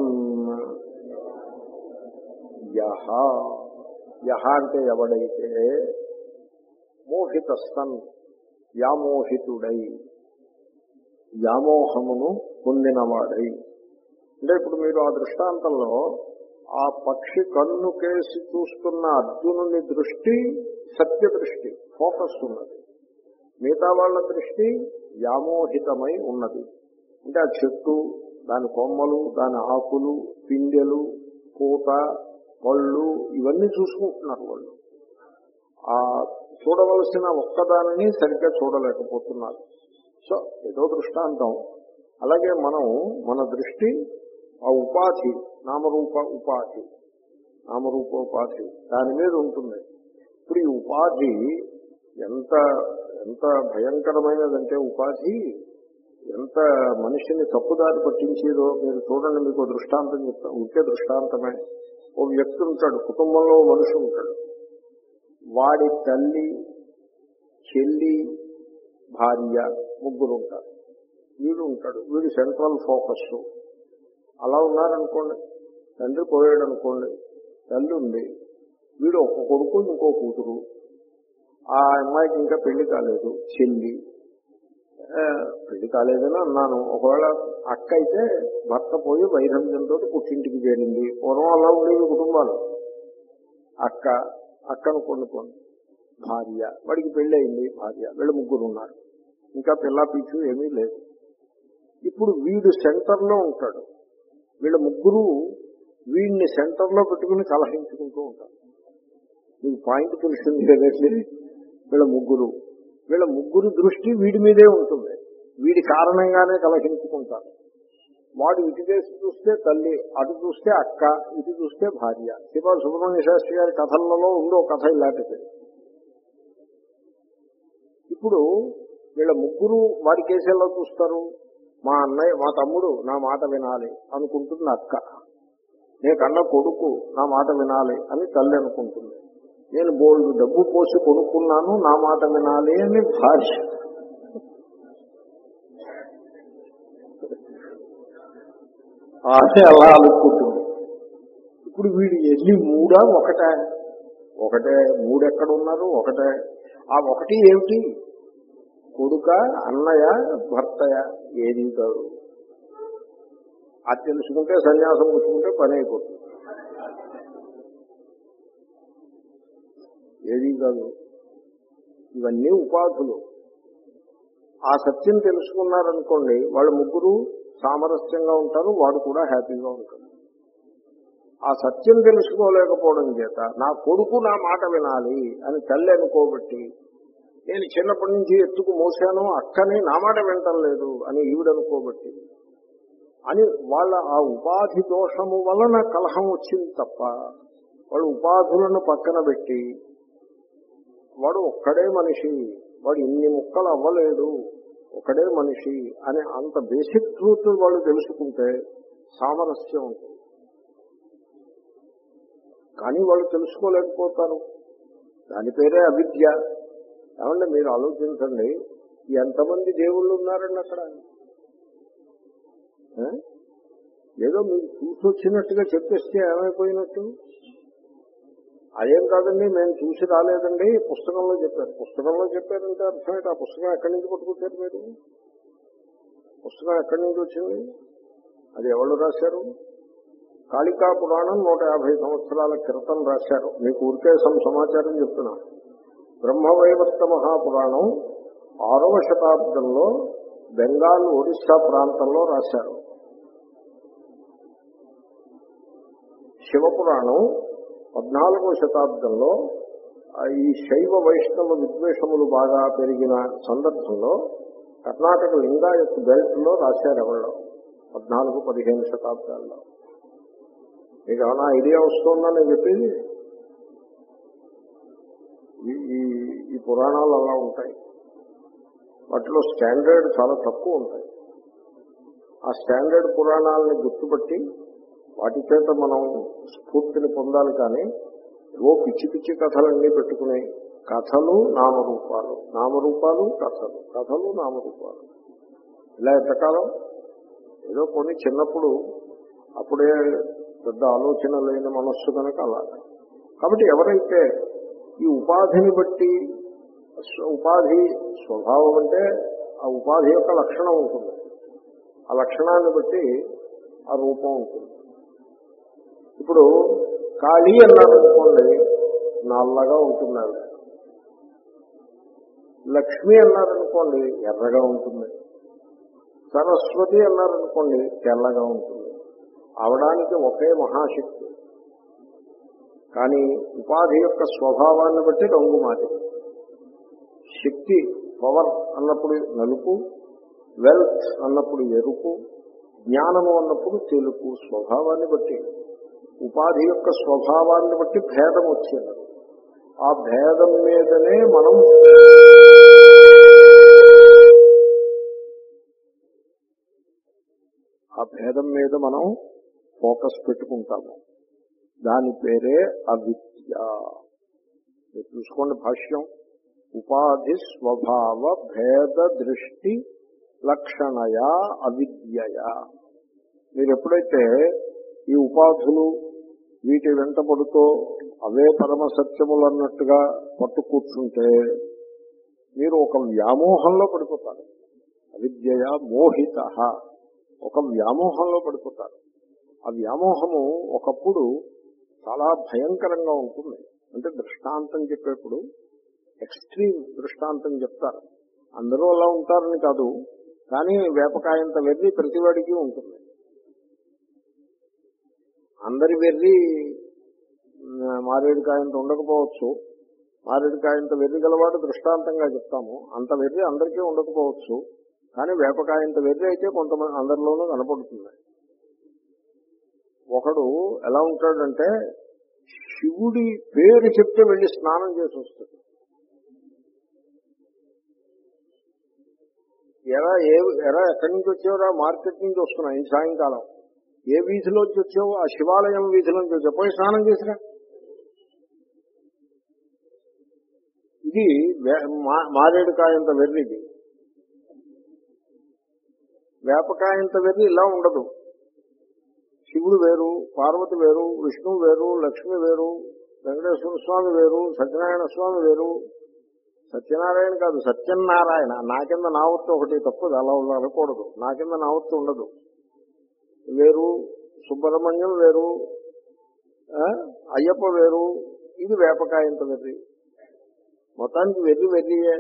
యహ, యహ అంటే ఎవడైతే మోహిత సన్ వ్యామోహితుడై, వ్యామోహమును పొందినవాడై. అంటే ఇప్పుడు మీరు ఆ దృష్టాంతంలో ఆ పక్షి కన్ను కేసి చూస్తున్న అర్జునుని దృష్టి సత్య దృష్టి, ఫోకస్ ఉన్నది. మిగతా వాళ్ళ దృష్టి వ్యామోహితమై ఉన్నది. అంటే ఆ చెట్టు, దాని కొమ్మలు, దాని ఆకులు, పిందెలు, పూత, పళ్ళు ఇవన్నీ చూసుకుంటున్నారు వాళ్ళు. ఆ చూడవలసిన ఒక్కదానిని సరిగ్గా చూడలేకపోతున్నారు. సో ఏదో దృష్టాంతం. అలాగే మనం మన దృష్టి ఆ ఉపాధి, నామరూప ఉపాధి, నామరూప ఉపాధి దాని మీద ఉంటుంది. ఇప్పుడు ఈ ఉపాధి ఎంత ఎంత భయంకరమైనదంటే ఉపాధి ఎంత మనిషిని తప్పుదారి పట్టించేదో మీరు చూడండి. మీకు దృష్టాంతం చెప్తా, ఉంటే దృష్టాంతమే. ఓ వ్యక్తి ఉంటాడు, కుటుంబంలో మనిషి ఉంటాడు, వాడి తల్లి, చెల్లి, భార్య ముగ్గురు ఉంటారు. వీడు ఉంటాడు, వీడు సెంట్రల్ ఫోకస్. అలా ఉన్నారనుకోండి, తండ్రి పోయాడు అనుకోండి, తల్లి ఉంది, వీడు ఒక కొడుకు, ఇంకో కూతురు, ఆ అమ్మాయికి ఇంకా పెళ్లి కాలేదు, చెల్లి, పెళ్లి కాలేదని అన్నాను. ఒకవేళ అక్క అయితే భర్త పోయి వైరంజంతో పుట్టింటికి చేరింది. పూర్వం అలా ఉండేవి కుటుంబాలు. అక్క అక్కను కొనుక్కోండి, భార్య, వాడికి పెళ్లి అయింది, భార్య, వీళ్ళు ముగ్గురు ఉన్నారు, ఇంకా పిల్ల పీచు ఏమీ లేదు. ఇప్పుడు వీడు సెంటర్లో ఉంటాడు. వీళ్ళ ముగ్గురు వీడిని సెంటర్లో పెట్టుకుని కలహించుకుంటూ ఉంటారు. మీకు పాయింట్ తెలిసింది కదండి. వీళ్ళ ముగ్గురు వీళ్ళ ముగ్గురు దృష్టి వీడి మీదే ఉంటుంది. వీడి కారణంగానే కలహించుకుంటారు. వాడు ఇటు చేసి చూస్తే తల్లి, అటు చూస్తే అక్క, ఇటు చూస్తే భార్య. శ్రీపా సుబ్రహ్మణ్య శాస్త్రి గారి కథలలో ఉందో కథ ఇలాంటిది. ఇప్పుడు వీళ్ళ ముగ్గురు వాడి కేసు ఎలా చూస్తారు? మా అన్నయ్య మా తమ్ముడు నా మాట వినాలి అనుకుంటుంది అక్క, నేను కన్న కొడుకు నా మాట వినాలి అని తల్లి అనుకుంటుంది, నేను బోల్డ్ డబ్బు పోసి కొనుక్కున్నాను నా మాట వినాలి అని భార్య. అదే అలా అనుకుంటుంది. ఇప్పుడు వీడు ఎన్ని మూడా ఒకటే ఒకటే మూడెక్కడ ఉన్నారు? ఒకటే. ఆ ఒకటి ఏమిటి? కొడుక, అన్నయ్య, భర్తయ, ఏది కాదు. అది తెలుసుకుంటే సన్యాసం పుచ్చుకుంటే పని అయిపోతుంది. ఏది కాదు. ఇవన్నీ ఉపాధులు. ఆ సత్యం తెలుసుకున్నారనుకోండి, వాళ్ళ ముగ్గురు సామరస్యంగా ఉంటారు, వాడు కూడా హ్యాపీగా ఉంటాడు. ఆ సత్యం తెలుసుకోలేకపోవడం చేత నా కొడుకు నా మాట వినాలి అని తల్లి అనుకోబట్టి, నేను చిన్నప్పటి నుంచి ఎత్తుకు మోసాను అక్కని నా మాట వింటం లేదు అని ఈవిడనుకోబట్టి అని వాళ్ళ ఆ ఉపాధి దోషము వలన కలహం వచ్చింది తప్ప, వాళ్ళు ఉపాధులను పక్కన పెట్టి వాడు ఒక్కడే మనిషి, వాడు ఇన్ని ముక్కలు అవ్వలేడు, ఒకడే మనిషి అనే అంత బేసిక్ ట్రూత్ వాళ్ళు తెలుసుకుంటే సామరస్యం ఉంటుంది. కానీ వాళ్ళు తెలుసుకోలేకపోతారు. దాని పేరే అవిద్య. ఏమంటే మీరు ఆలోచించండి, ఎంతమంది దేవుళ్ళు ఉన్నారండి అక్కడ? ఏదో మీరు చూసి వచ్చినట్టుగా చెప్పేస్తే ఏమైపోయినట్టు? అదేం కాదండి మేము చూసి రాలేదండి, పుస్తకంలో చెప్పారు. పుస్తకంలో చెప్పారంటే అర్థమైతే ఆ పుస్తకం ఎక్కడి నుంచి పట్టుకొచ్చారు మీరు? పుస్తకం ఎక్కడి నుంచి వచ్చింది? అది ఎవరు రాశారు? కాళికా పురాణం నూట యాభై సంవత్సరాల క్రితం రాశారు. మీకు ఊరికే సమాచారం చెప్తున్నా. బ్రహ్మవైవర్త మహాపురాణం ఆరవ శతాబ్దంలో బెంగాల్ ఒరిస్సా ప్రాంతంలో రాశారు. శివపురాణం పద్నాలుగవ శతాబ్దంలో ఈ శైవ వైష్ణవ విద్వేషములు బాగా పెరిగిన సందర్భంలో కర్ణాటక లింగాయత్ బెల్ట్ లో రాశారు. ఎవరో పద్నాలుగు పదిహేను శతాబ్దాల్లో. మీకు ఏమైనా ఐడియా వస్తుందని చెప్పేది? ఈ ఈ పురాణాలు అలా ఉంటాయి. వాటిలో స్టాండర్డ్ చాలా తక్కువ ఉంటాయి. ఆ స్టాండర్డ్ పురాణాలని గుర్తుపట్టి వాటి చేత మనం స్ఫూర్తిని పొందాలి. కానీ ఓ పిచ్చి పిచ్చి కథలన్నీ పెట్టుకుని కథలు నామరూపాలు, నామరూపాలు కథలు, కథలు నామరూపాలు, ఇలా ఎంతకాలం? ఏదో కొన్ని చిన్నప్పుడు అప్పుడే పెద్ద ఆలోచన లేని మనస్సు కనుక అలా. కాబట్టి ఎవరైతే ఈ ఉపాధిని బట్టి, ఉపాధి స్వభావం అంటే ఆ ఉపాధి యొక్క లక్షణం ఉంటుంది, ఆ లక్షణాన్ని బట్టి ఆ రూపం ఉంటుంది. ఇప్పుడు కాళీ అన్నారనుకోండి, నల్లగా ఉంటుంది ఆవిడ. లక్ష్మి అన్నారనుకోండి, ఎర్రగా ఉంటుంది. సరస్వతి అన్నారనుకోండి, తెల్లగా ఉంటుంది. అవడానికి ఒకే మహాశక్తి, కానీ ఉపాధి యొక్క స్వభావాన్ని బట్టి రంగు మారింది. శక్తి పవర్ అన్నప్పుడు నలుపు, వెల్త్ అన్నప్పుడు ఎరుపు, జ్ఞానము అన్నప్పుడు తెలుపు. స్వభావాన్ని బట్టి, ఉపాధి యొక్క స్వభావాన్ని బట్టి భేదం వచ్చింది. ఆ భేదం మీదనే మనం ఆ భేదం మీద మనం ఫోకస్ పెట్టుకుంటాము. దాని పేరే అవిద్య. మీరు చూసుకోండి భాష్యం. ఉపాధి స్వభావ భేద దృష్టి లక్షణయా అవిద్యయా. మీరు ఎప్పుడైతే ఈ ఉపాధులు వీటి వెంట పడుతూ అవే పరమ సత్యములు అన్నట్టుగా పట్టు కూర్చుంటే మీరు ఒక వ్యామోహంలో పడిపోతారు. అవిద్యయా మోహిత, ఒక వ్యామోహంలో పడిపోతారు. ఆ వ్యామోహము ఒకప్పుడు చాలా భయంకరంగా ఉంటుంది. అంటే దృష్టాంతం చెప్పేప్పుడు ఎక్స్ట్రీమ్ దృష్టాంతం చెప్తారు. అందరూ అలా ఉంటారని కాదు, కానీ వేపకాయంత వెర్రి ప్రతివాడికి ఉంటుంది. అందరి వెర్రి మారేడుకాయంత ఉండకపోవచ్చు. మారేడుకాయంత వెర్రి గలవాడు దృష్టాంతంగా చెప్తాము. అంత వెర్రి అందరికీ ఉండకపోవచ్చు. కానీ వేపకాయంత వెర్రి అయితే కొంతమంది అందరిలోనూ కనపడుతుంది. ఒకడు ఎలా ఉంటాడంటే శివుడి పేరు చెప్తే వెళ్ళి స్నానం చేసి వస్తాడు. ఎరా ఏ ఎరా ఎక్కడి నుంచి వచ్చావురా? మార్కెట్ నుంచి వస్తున్నా ఈ సాయంకాలం. ఏ వీధిలోంచి వచ్చావు? ఆ శివాలయం వీధిలోంచి వచ్చావు. పోయి స్నానం చేసిరా. ఇది మారేడుకాయంత వెర్రిది. వేపకాయంత వెర్రి ఇలా ఉండదు. శివుడు వేరు, పార్వతి వేరు, విష్ణువు వేరు, లక్ష్మి వేరు, వెంకటేశ్వర స్వామి వేరు, సత్యనారాయణ స్వామి వేరు. సత్యనారాయణ కాదు, సత్యనారాయణ. నా కింద నా వృత్తి ఒకటి తప్పదు, అలా అనకూడదు. నా కింద నా వృత్తి ఉండదు. వేరు, సుబ్రహ్మణ్యం వేరు, అయ్యప్ప వేరు. ఇది వేపకాయంత వెర్రి. మొత్తానికి వెర్రి వెర్రియే.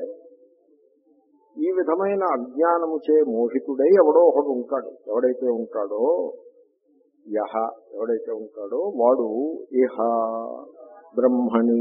ఈ విధమైన అజ్ఞానము చే మోహితుడై ఎవడో ఒకడు ఉంటాడు. ఎవడైతే ఉంటాడో యహ ఎవడైతే ఉంటాడో వాడు ఇహ బ్రహ్మణి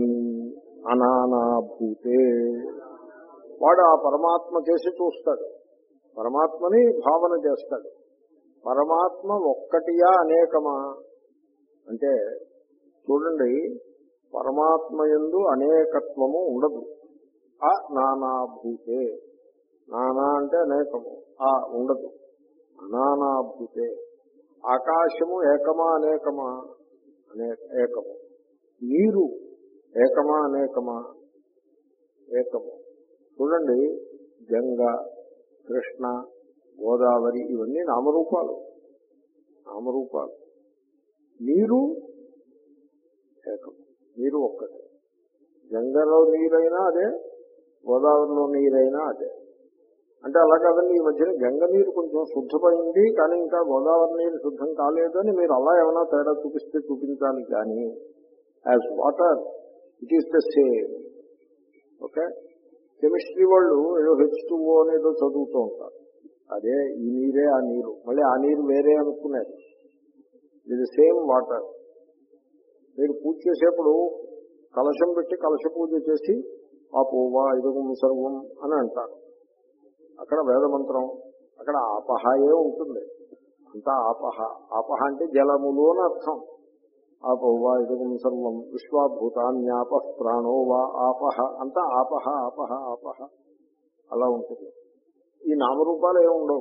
అనానాభూతే, వాడు ఆ పరమాత్మ చేసి చూస్తాడు. పరమాత్మని భావన చేస్తాడు. పరమాత్మ ఒక్కటియా అనేకమా అంటే చూడండి, పరమాత్మ యందు అనేకత్వము ఉండదు. ఆ నానాభూతే, నానా అంటే అనేకము, ఆ ఉండదు. అనానాభూతే. ఆకాశము ఏకమా అనేకమా? అనేక ఏకము. నీరు ఏకమా అనేకమా? ఏకము. చూడండి, గంగ, కృష్ణ, గోదావరి ఇవన్నీ నామరూపాలు. నామరూపాలు. నీరు ఏకము, నీరు ఒక్కటే. గంగలో నీరైనా అదే, గోదావరిలో నీరైనా అదే. అంటే అలా కాదండి, ఈ మధ్యన గంగ నీరు కొంచెం శుద్ధమైంది కానీ ఇంకా గోదావరి నీరు శుద్ధం కాలేదు అని మీరు అలా ఏమైనా తేడా చూపిస్తే చూపించాలి. కానీ as water it is the same. Okay, chemistry వాళ్ళు ఏదో హెచ్ టూ ఓ అనేదో చదువుతూ ఉంటారు. అదే ఈ నీరే ఆ నీరు, మళ్ళీ ఆ నీరు వేరే అనుకునేది. ఇది సేమ్ వాటర్. మీరు పూజ చేసేప్పుడు కలశం పెట్టి కలశ పూజ చేసి ఆ పువ్వా ఇదగం సర్వం అని అంటారు. అక్కడ వేదమంత్రం, అక్కడ ఆపహాయే ఉంటుంది. అంతా ఆపహ. ఆపహ అంటే జలములు అని అర్థం. ఆపహ ఇదగం సర్వం విశ్వభూతాన్యాప ప్రాణో వా ఆపహ, అంతా ఆపహ ఆపహ ఆపహ అలా ఉంటుంది. ఈ నామరూపాలు ఏమి ఉండవు.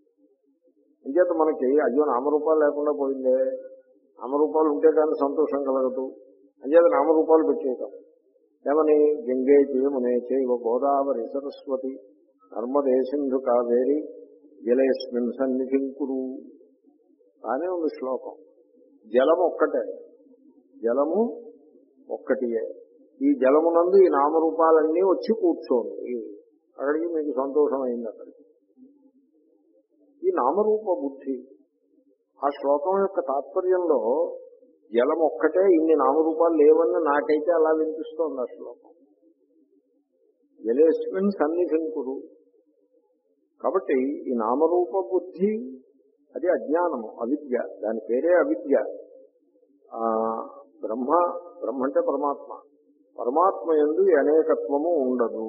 అంచేత మనకి అయ్యో నామరూపాలు లేకుండా పోయిందే, నామరూపాలు ఉంటే కానీ సంతోషం కలగదు. అంచేత నామరూపాలు పెట్టేయటం. ఏమని? గంగే జయమునే చైవ గోదావరి సరస్వతి నర్మదే సింధు కావేరి జలేస్మిన్ సన్నిధిం కురు. బానే ఉంది శ్లోకం. జలము ఒక్కటే, జలము ఒక్కటియే. ఈ జలమునందు ఈ నామరూపాలన్నీ వచ్చి కూర్చోండి. అక్కడికి మీకు సంతోషం అయింది. అక్కడికి ఈ నామరూప బుద్ధి. ఆ శ్లోకం యొక్క తాత్పర్యంలో జలం ఒక్కటే, ఇన్ని నామరూపాలు లేవని నాకైతే అలా వినిపిస్తోంది ఆ శ్లోకం. జలేస్మిన్ సన్నిధిం కురు. కాబట్టి ఈ నామరూప బుద్ధి అది అజ్ఞానము, అవిద్య. దాని పేరే అవిద్య. బ్రహ్మ బ్రహ్మ అంటే పరమాత్మ. పరమాత్మ యందు అనేకత్వము ఉండదు.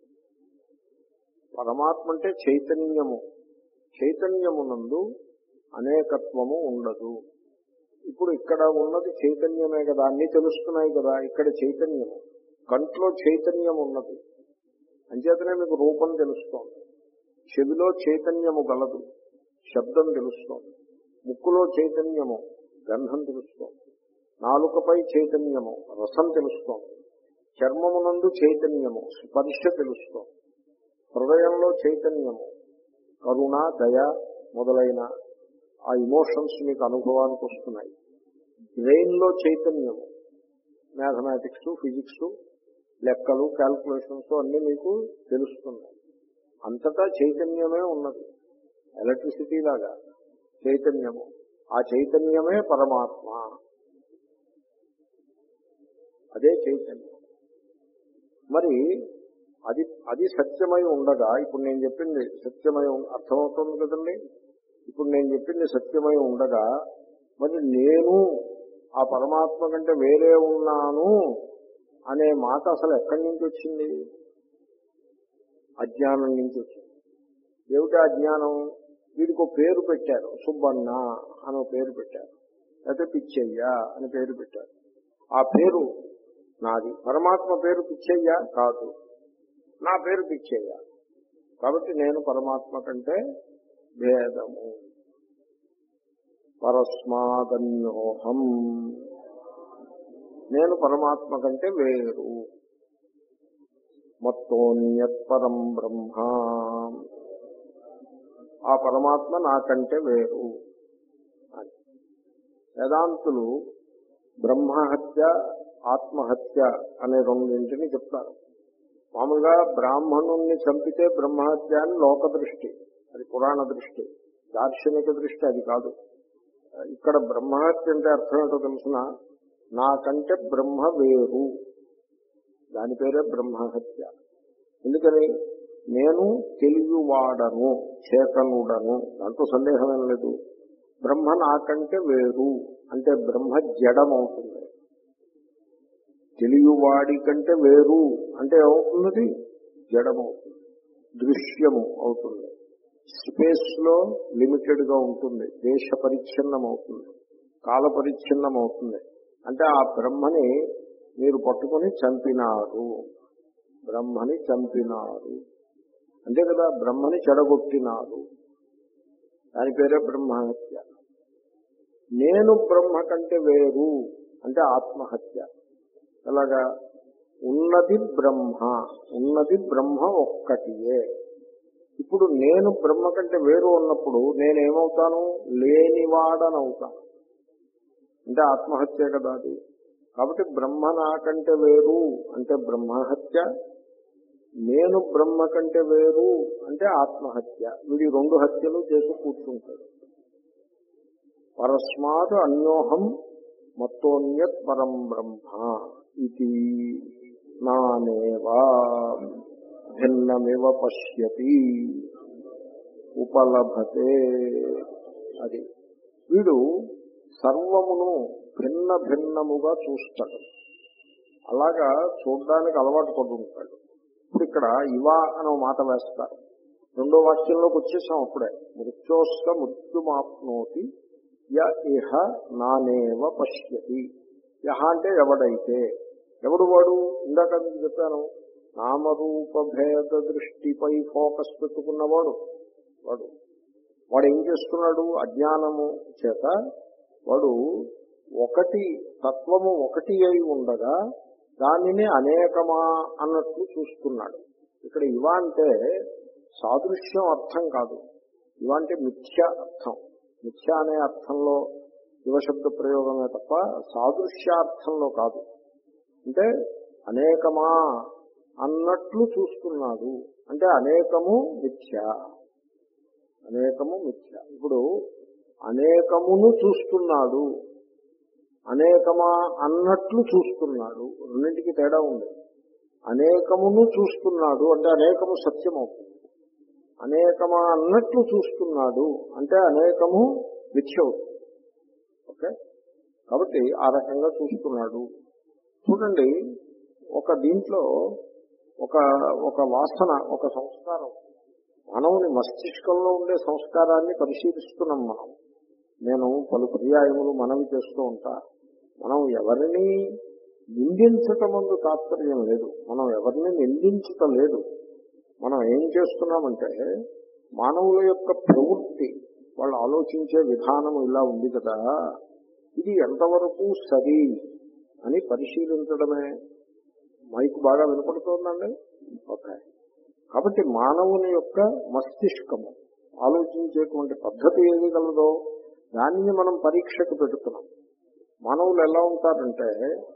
పరమాత్మ అంటే చైతన్యము. చైతన్యమునందు అనేకత్వము ఉండదు. ఇప్పుడు ఇక్కడ ఉన్నది చైతన్యమే కదా, అన్ని తెలుస్తున్నాయి కదా. ఇక్కడ చైతన్యము, కంట్లో చైతన్యం ఉన్నది. అంచేతనే మీకు రూపం తెలుస్తోంది. చెవిలో చైతన్యము గలదు, శబ్దం తెలుస్తోంది. ముక్కులో చైతన్యము, గంధం తెలుస్తోంది. నాలుకపై చైతన్యము, రసం తెలుస్తోంది. చర్మమునందు చైతన్యము, స్పర్శ తెలుస్తోంది. హృదయంలో చైతన్యము, కరుణ, దయ మొదలైన ఆ ఇమోషన్స్ మీకు అనుభవానికి వస్తున్నాయి. బ్రెయిన్ లో చైతన్యము, మ్యాథమెటిక్స్, ఫిజిక్స్, లెక్కలు, క్యాల్కులేషన్స్ అన్ని మీకు తెలుస్తున్నాయి. అంతటా చైతన్యమే ఉన్నది. ఎలక్ట్రిసిటీ లాగా చైతన్యము. ఆ చైతన్యమే పరమాత్మ. అదే చైతన్యం. మరి అది అది సత్యమై ఉండగా, ఇప్పుడు నేను చెప్పింది సత్యమై అర్థమవుతుంది కదండి. ఇప్పుడు నేను చెప్పింది సత్యమై ఉండగా మరి నేను ఆ పరమాత్మ కంటే వేరే ఉన్నాను అనే మాట అసలు ఎక్కడి నుంచి వచ్చింది? అజ్ఞానం నుంచి వచ్చింది. ఏమిటి అజ్ఞానం? వీడికి ఒక పేరు పెట్టారు, సుబ్బన్న అని ఒక పేరు పెట్టారు, లేకపోతే పిచ్చయ్య అని పేరు పెట్టారు. ఆ పేరు నాది. పరమాత్మ పేరు పిచ్చయ్య కాదు, నా పేరు పిచ్చయ్య. కాబట్టి నేను పరమాత్మ కంటే భేదము. పరస్మాదన్యోహం, నేను పరమాత్మ కంటే వేరు. మత్తోన్యత్ పరం బ్రహ్మ, ఆ పరమాత్మ నాకంటే వేరు అని. వేదాంతులు బ్రహ్మహత్య ఆత్మహత్య అనే రెండింటిని చెప్తారు. మామూలుగా బ్రాహ్మణుణ్ణి చంపితే బ్రహ్మహత్య అని లోక దృష్టి, అది పురాణ దృష్టి. దార్శనిక దృష్టి అది కాదు. ఇక్కడ బ్రహ్మహత్య అంటే అర్థం ఏంటో తెలుసిన, నాకంటే బ్రహ్మ వేరు, దాని పేరే బ్రహ్మహత్య. ఎందుకని? నేను తెలియవాడను, చేతనుడను, దాంట్లో సందేహమేం లేదు. బ్రహ్మ నాకంటే వేరు అంటే బ్రహ్మ జడమవుతుంది. తెలియవాడి కంటే వేరు అంటే ఏమవుతున్నది? జడమవుతుంది, దృశ్యము అవుతుంది. స్పేస్ లో లిమిటెడ్ గా ఉంటుంది, దేశ పరిచ్ఛిన్నం అవుతుంది, కాల పరిచ్ఛిన్నం అవుతుంది. అంటే ఆ బ్రహ్మని మీరు పట్టుకొని చంపినారు, బ్రహ్మని చంపినారు అంతే కదా, బ్రహ్మని చెడగొట్టినారు, దాని పేరే బ్రహ్మహత్య. నేను బ్రహ్మ కంటే వేరు అంటే ఆత్మహత్య. అలాగా ఉన్నది బ్రహ్మ, ఉన్నది బ్రహ్మ ఒక్కటియే. ఇప్పుడు నేను బ్రహ్మ కంటే వేరు ఉన్నప్పుడు నేనేమవుతాను? లేనివాడనవుతాను. అంటే ఆత్మహత్య కదా అది. కాబట్టి బ్రహ్మ నాకంటే వేరు అంటే బ్రహ్మహత్య, నేను బ్రహ్మ కంటే వేరు అంటే ఆత్మహత్య. వీడి రెండు హత్యలు చేసి కూర్చుంటాడు. పరస్మాత్ అన్యోహం మత్తోన్యత్ పరం బ్రహ్మ ఇది నానేవా భిన్నమివ పశ్యతి ఉపలభతే. అది వీడు సర్వమును భిన్న భిన్నముగా చూస్తాడు. అలాగా చూడడానికి అలవాటు పడుతుంటాడు. ఇప్పుడు ఇక్కడ ఇవా అనే మాట వేస్తారు. రెండో వాక్యంలోకి వచ్చేసాం అప్పుడే. మృత్యోస్స మృత్యుమాప్నోతి య ఇహ నానేవ పశ్యతి. యహ అంటే ఎవడైతే, ఎవడు వాడు? ఇందాక మీకు చెప్పాను, నామరూప భేద దృష్టిపై ఫోకస్ పెట్టుకున్నవాడు వాడు. వాడు ఏం చేస్తున్నాడు? అజ్ఞానము చేత వాడు ఒకటి తత్వము ఒకటి అయి ఉండగా దానిని అనేకమా అన్నట్లు చూస్తున్నాడు. ఇక్కడ ఇవా అంటే సాదృశ్యం అర్థం కాదు, ఇవా అంటే మిథ్య అర్థం. మిథ్య అనే అర్థంలో యువశబ్ద ప్రయోగమే తప్ప సాదృశ్యార్థంలో కాదు. అంటే అనేకమా అన్నట్లు చూస్తున్నాడు అంటే అనేకము మిథ్య, అనేకము మిథ్య. ఇప్పుడు అనేకమును చూస్తున్నాడు, అనేకమా అన్నట్లు చూస్తున్నాడు, రెండింటికి తేడా ఉంది. అనేకమును చూస్తున్నాడు అంటే అనేకము సత్యం అవుతుంది, అనేకమా అన్నట్లు చూస్తున్నాడు అంటే అనేకము మిథ్య అవుతుంది. ఓకే, కాబట్టి ఆ రకంగా చూస్తున్నాడు. చూడండి, ఒక దీంట్లో ఒక ఒక వాసన, ఒక సంస్కారం, మానవుని మస్తిష్కంలో ఉండే సంస్కారాన్ని పరిశీలిస్తున్నాం మనం. నేను పలు పర్యాయములు మనవి చేస్తూ ఉంటా. మనం ఎవరిని నిందించటం ముందు తాత్పర్యం లేదు, మనం ఎవరిని నిందించటం లేదు. మనం ఏం చేస్తున్నామంటే మానవుల యొక్క ప్రవృత్తి, వాళ్ళు ఆలోచించే విధానం ఇలా ఉంది కదా, ఇది ఎంతవరకు సరి అని పరిశీలించడమే. మైకు బాగా వినపడుతోందండి? ఓకే. కాబట్టి మానవుని యొక్క మస్తిష్కము ఆలోచించేటువంటి పద్ధతి ఏది కలదో దానిని మనం పరీక్షకు పెడుతున్నాం. మానవులు ఎలా ఉంటారంటే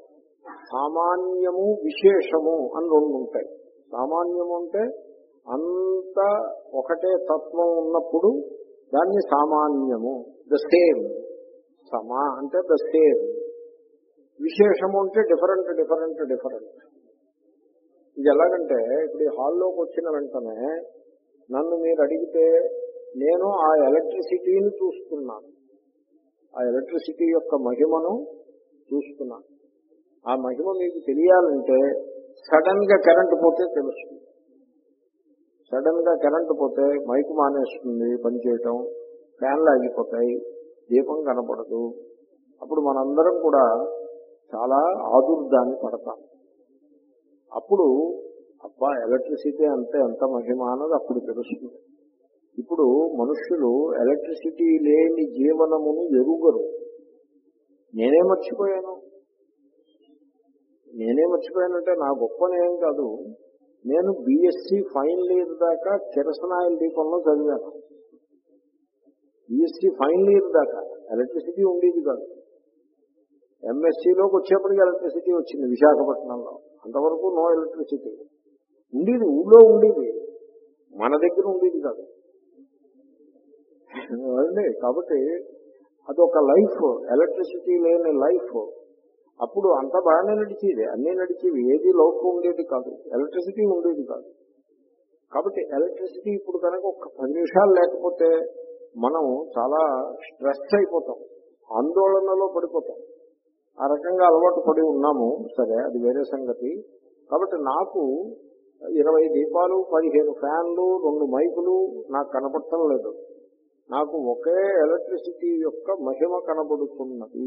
సామాన్యము విశేషము అని రెండు ఉంటాయి. సామాన్యము అంటే అంత ఒకటే తత్వం ఉన్నప్పుడు దాన్ని సామాన్యము, ద సేమ్. సమా అంటే ద సేమ్. విశేషము అంటే డిఫరెంట్ డిఫరెంట్ డిఫరెంట్. ఇది ఎలాగంటే ఇప్పుడు ఈ హాల్లోకి వచ్చిన వెంటనే నన్ను మీరు అడిగితే నేను ఆ ఎలక్ట్రిసిటీని చూస్తున్నాను, ఆ ఎలక్ట్రిసిటీ యొక్క మహిమను చూస్తున్నా. ఆ మహిమ మీకు తెలియాలంటే సడన్ గా కరెంటు పోతే తెలుస్తుంది. సడన్ గా కరెంటు పోతే మైకు మానేస్తుంది పనిచేయటం, ఫ్యాన్లు ఆగిపోతాయి, దీపం కనపడదు. అప్పుడు మనందరం కూడా చాలా ఆదుర్దాన్ని పడతాం. అప్పుడు అబ్బా ఎలక్ట్రిసిటీ అంతే ఎంత మహిమ అన్నది అప్పుడు తెలుస్తుంది. ఇప్పుడు మనుష్యులు ఎలక్ట్రిసిటీ లేని జీవనమును ఎరుగరు. నేనే మర్చిపోయాను నేనే మర్చిపోయానంటే నా గొప్పనేం కాదు. నేను బిఎస్సి ఫైనల్ ఇయర్ దాకా కిరసనాయిల్ దీపంలో చదివాను. బిఎస్సి ఫైనల్ ఇయర్ దాకా ఎలక్ట్రిసిటీ ఉండేది కాదు. ఎంఎస్సీలోకి వచ్చేప్పటికి ఎలక్ట్రిసిటీ వచ్చింది విశాఖపట్నంలో. అంతవరకు నో ఎలక్ట్రిసిటీ. ఉండేది, ఊళ్ళో ఉండేది, మన దగ్గర ఉండేది కాదు. కాబట్టి అదొక లైఫ్, ఎలక్ట్రిసిటీ లేని లైఫ్. అప్పుడు అంత బాగానే నడిచేది, అన్నీ నడిచేవి, ఏది లోపం ఉండేది కాదు, ఎలక్ట్రిసిటీ ఉండేది కాదు. కాబట్టి ఎలక్ట్రిసిటీ ఇప్పుడు కనుక ఒక పది నిమిషాలు లేకపోతే మనం చాలా స్ట్రెస్ అయిపోతాం, ఆందోళనలో పడిపోతాం. ఆ రకంగా అలవాటు పడి ఉన్నాము. సరే, అది వేరే సంగతి. కాబట్టి నాకు ఇరవై దీపాలు, పదిహేను ఫ్యాన్లు, రెండు మైకులు నాకు కనపడటం లేదు. నాకు ఒకే ఎలక్ట్రిసిటీ యొక్క మహిమ కనబడుతున్నది.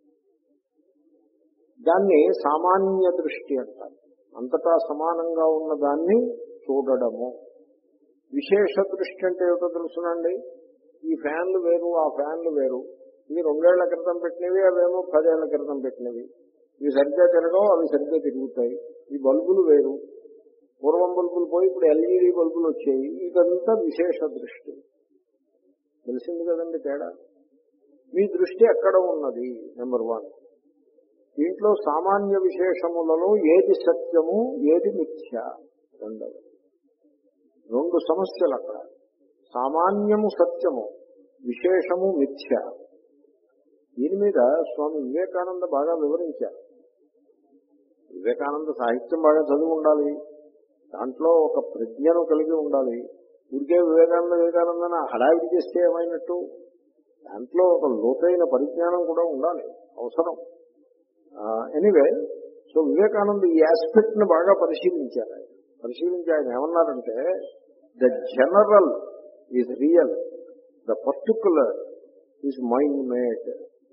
దాన్ని సామాన్య దృష్టి అంటారు. అంతటా సమానంగా ఉన్న దాన్ని చూడడము. విశేష దృష్టి అంటే ఏమిటో తెలుసునండి. ఈ ఫ్యాన్లు వేరు, ఆ ఫ్యాన్లు వేరు. ఇవి రెండేళ్ల క్రితం పెట్టినవి, అవేమో పదేళ్ల క్రితం పెట్టినవి. ఇవి సరిగ్గా తిరగవు, అవి సరిగ్గా తిరుగుతాయి. ఈ బల్బులు వేరు, పూర్వం బల్బులు పోయి ఇప్పుడు ఎల్ఈడి బల్బులు వచ్చాయి. ఇదంతా విశేష దృష్టి. తెలిసింది కదండి తేడా. మీ దృష్టి ఎక్కడ ఉన్నది? Number one. దీంట్లో సామాన్య విశేషములలో ఏది సత్యము, ఏది మిథ్య? రెండవ రెండు సమస్యలు అక్కడ. సామాన్యము సత్యము, విశేషము మిథ్య. దీని మీద స్వామి వివేకానంద బాగా వివరించారు. వివేకానంద సాహిత్యం బాగా చదివి ఉండాలి, దాంట్లో ఒక ప్రజ్ఞను కలిగి ఉండాలి. ఊరికే వివేకానంద వివేకానందన హడావిడి చేస్తే ఏమైనట్టు? దాంట్లో ఒక లోతైన పరిజ్ఞానం కూడా ఉండాలి, అవసరం. ఎనీవే, సో వివేకానంద ఈ ఆస్పెక్ట్ ని బాగా పరిశీలించారు. ఆయన పరిశీలించి ఆయన ఏమన్నారంటే, the general is real, the particular is mind made.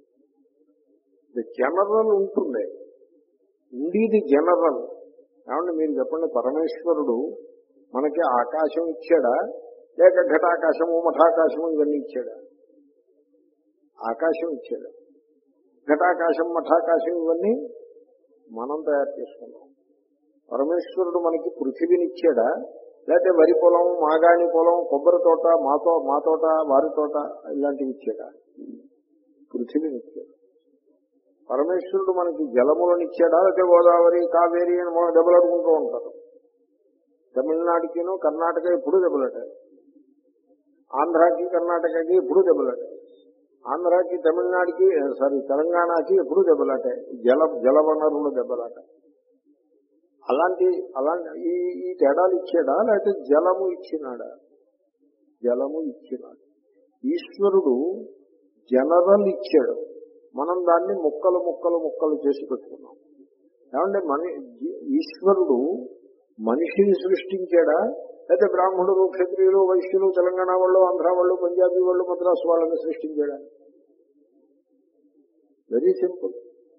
The general ఉంటుంది, ఉండేది జనరల్. ఏమంటే మీరు చెప్పండి, పరమేశ్వరుడు మనకి ఆకాశం ఇచ్చాడా, లేక ఘటాకాశము, మఠాకాశము ఇవన్నీ ఇచ్చాడా? ఆకాశం ఇచ్చాడా. ఘటాకాశం, మఠాకాశం ఇవన్నీ మనం తయారు చేసుకున్నాం. పరమేశ్వరుడు మనకి పృథివీని ఇచ్చాడా, లేకపోతే వరి పొలం, మాగాణి పొలం, కొబ్బరి తోట, మాతో మా తోట, వారి తోట ఇలాంటివి ఇచ్చాడా? పృథివీని ఇచ్చాడు. పరమేశ్వరుడు మనకి జలములను ఇచ్చాడా, లేకపోతే గోదావరి, కావేరి అని మనం దెబ్బలాడుకుంటూ ఉంటారు. తమిళనాడుకిను కర్ణాటక ఎప్పుడు దెబ్బలాటాయి, ఆంధ్రాకి కర్ణాటకకి ఎప్పుడు దెబ్బలాటాయి, ఆంధ్రాకి తమిళనాడుకి సారీ తెలంగాణకి ఎప్పుడు దెబ్బలాటాయి. జల జల వనరులు దెబ్బలాట. అలాంటి అలాంటి ఈ ఈ తేడాలు ఇచ్చాడా, లేకపోతే జలము ఇచ్చినాడా? జలము ఇచ్చినాడు. ఈశ్వరుడు జనరల్ ఇచ్చాడు, మనం దాన్ని ముక్కలు ముక్కలు ముక్కలు చేసి పెట్టుకున్నాం. ఏమంటే మన ఈశ్వరుడు మనిషిని సృష్టించాడా, లేకపోతే బ్రాహ్మణులు, క్షత్రియులు, వైశ్యులు, తెలంగాణ వాళ్ళు, ఆంధ్ర వాళ్ళు, పంజాబీ వాళ్ళు, మద్రాసు వాళ్ళని సృష్టించాడా? Very simple.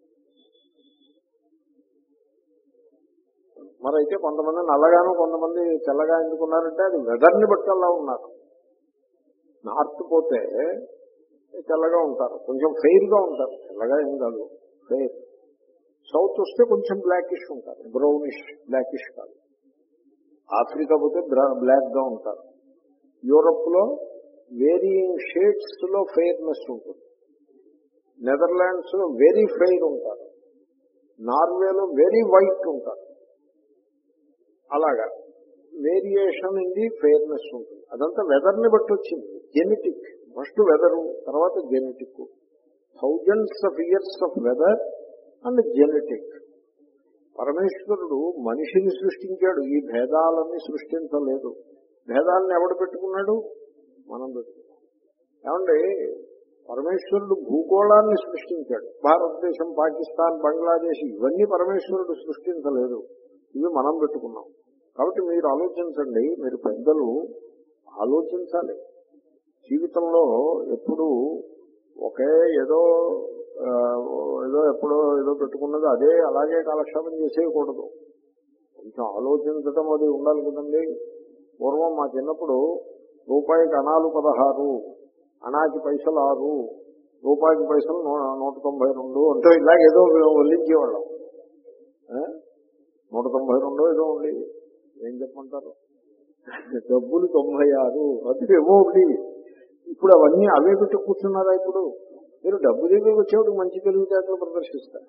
మరైతే కొంతమంది నల్లగాను, కొంతమంది తెల్లగా ఎందుకున్నారంటే అది వెదర్ని బట్టి అలా ఉన్నారు. నార్త్ పోతే తెల్లగా ఉంటారు, కొంచెం ఫెయిర్ గా ఉంటారు, తెల్లగా ఏం కాదు, ఫెయిర్. సౌత్ వస్తే కొంచెం బ్లాకిష్ ఉంటారు, బ్రౌనిష్, బ్లాకిష్ కాదు. ఆఫ్రికా పోతే బ్లాక్ గా ఉంటారు. యూరప్ లో వేరియింగ్ షేడ్స్ లో ఫెయిర్నెస్ ఉంటుంది. నెదర్లాండ్స్ లో వెరీ ఫెయిర్ ఉంటారు. నార్వేలో వెరీ వైట్ ఉంటారు. అలాగా వేరియేషన్ ఇన్ ది ఫెయిర్నెస్ ఉంటుంది. అదంతా వెదర్ ని బట్టి వచ్చింది. జెనెటిక్, ఫస్ట్ వెదరు, తర్వాత genetic. Thousands of years of weather and genetic. పరమేశ్వరుడు మనిషిని సృష్టించాడు, ఈ భేదాలని సృష్టించలేదు. భేదాలను ఎవడు పెట్టుకున్నాడు? మనం పెట్టుకున్నాం. ఏమండి, పరమేశ్వరుడు భూగోళాన్ని సృష్టించాడు. భారతదేశం, పాకిస్తాన్, బంగ్లాదేశ్ ఇవన్నీ పరమేశ్వరుడు సృష్టించలేదు, ఇవి మనం పెట్టుకున్నాం. కాబట్టి మీరు ఆలోచించండి, మీరు పెద్దలు ఆలోచించాలి. జీవితంలో ఎప్పుడు ఒకే ఏదో ఏదో ఎప్పుడో ఏదో పెట్టుకున్నది అదే అలాగే కాలక్షేపం చేసేయకూడదు. కొంచెం ఆలోచించటం అది ఉండాలి కదండి. పూర్వం మా చిన్నప్పుడు రూపాయికి అనాలు పదహారు, అనాకి పైసలు ఆరు, రూపాయికి పైసలు నూట తొంభై రెండు అంటే ఇలాగేదో వల్లించేవాళ్ళం. నూట తొంభై రెండో ఏదో ఉండి ఏం చెప్పమంటారు, డబ్బులు తొంభై ఆరు అది ఏమో ఒకటి. ఇప్పుడు అవన్నీ అవే పెట్టి కూర్చున్నారా? ఇప్పుడు మీరు డబ్బు దగ్గరికి వచ్చేవాడు మంచి తెలివితేటలు ప్రదర్శిస్తారు.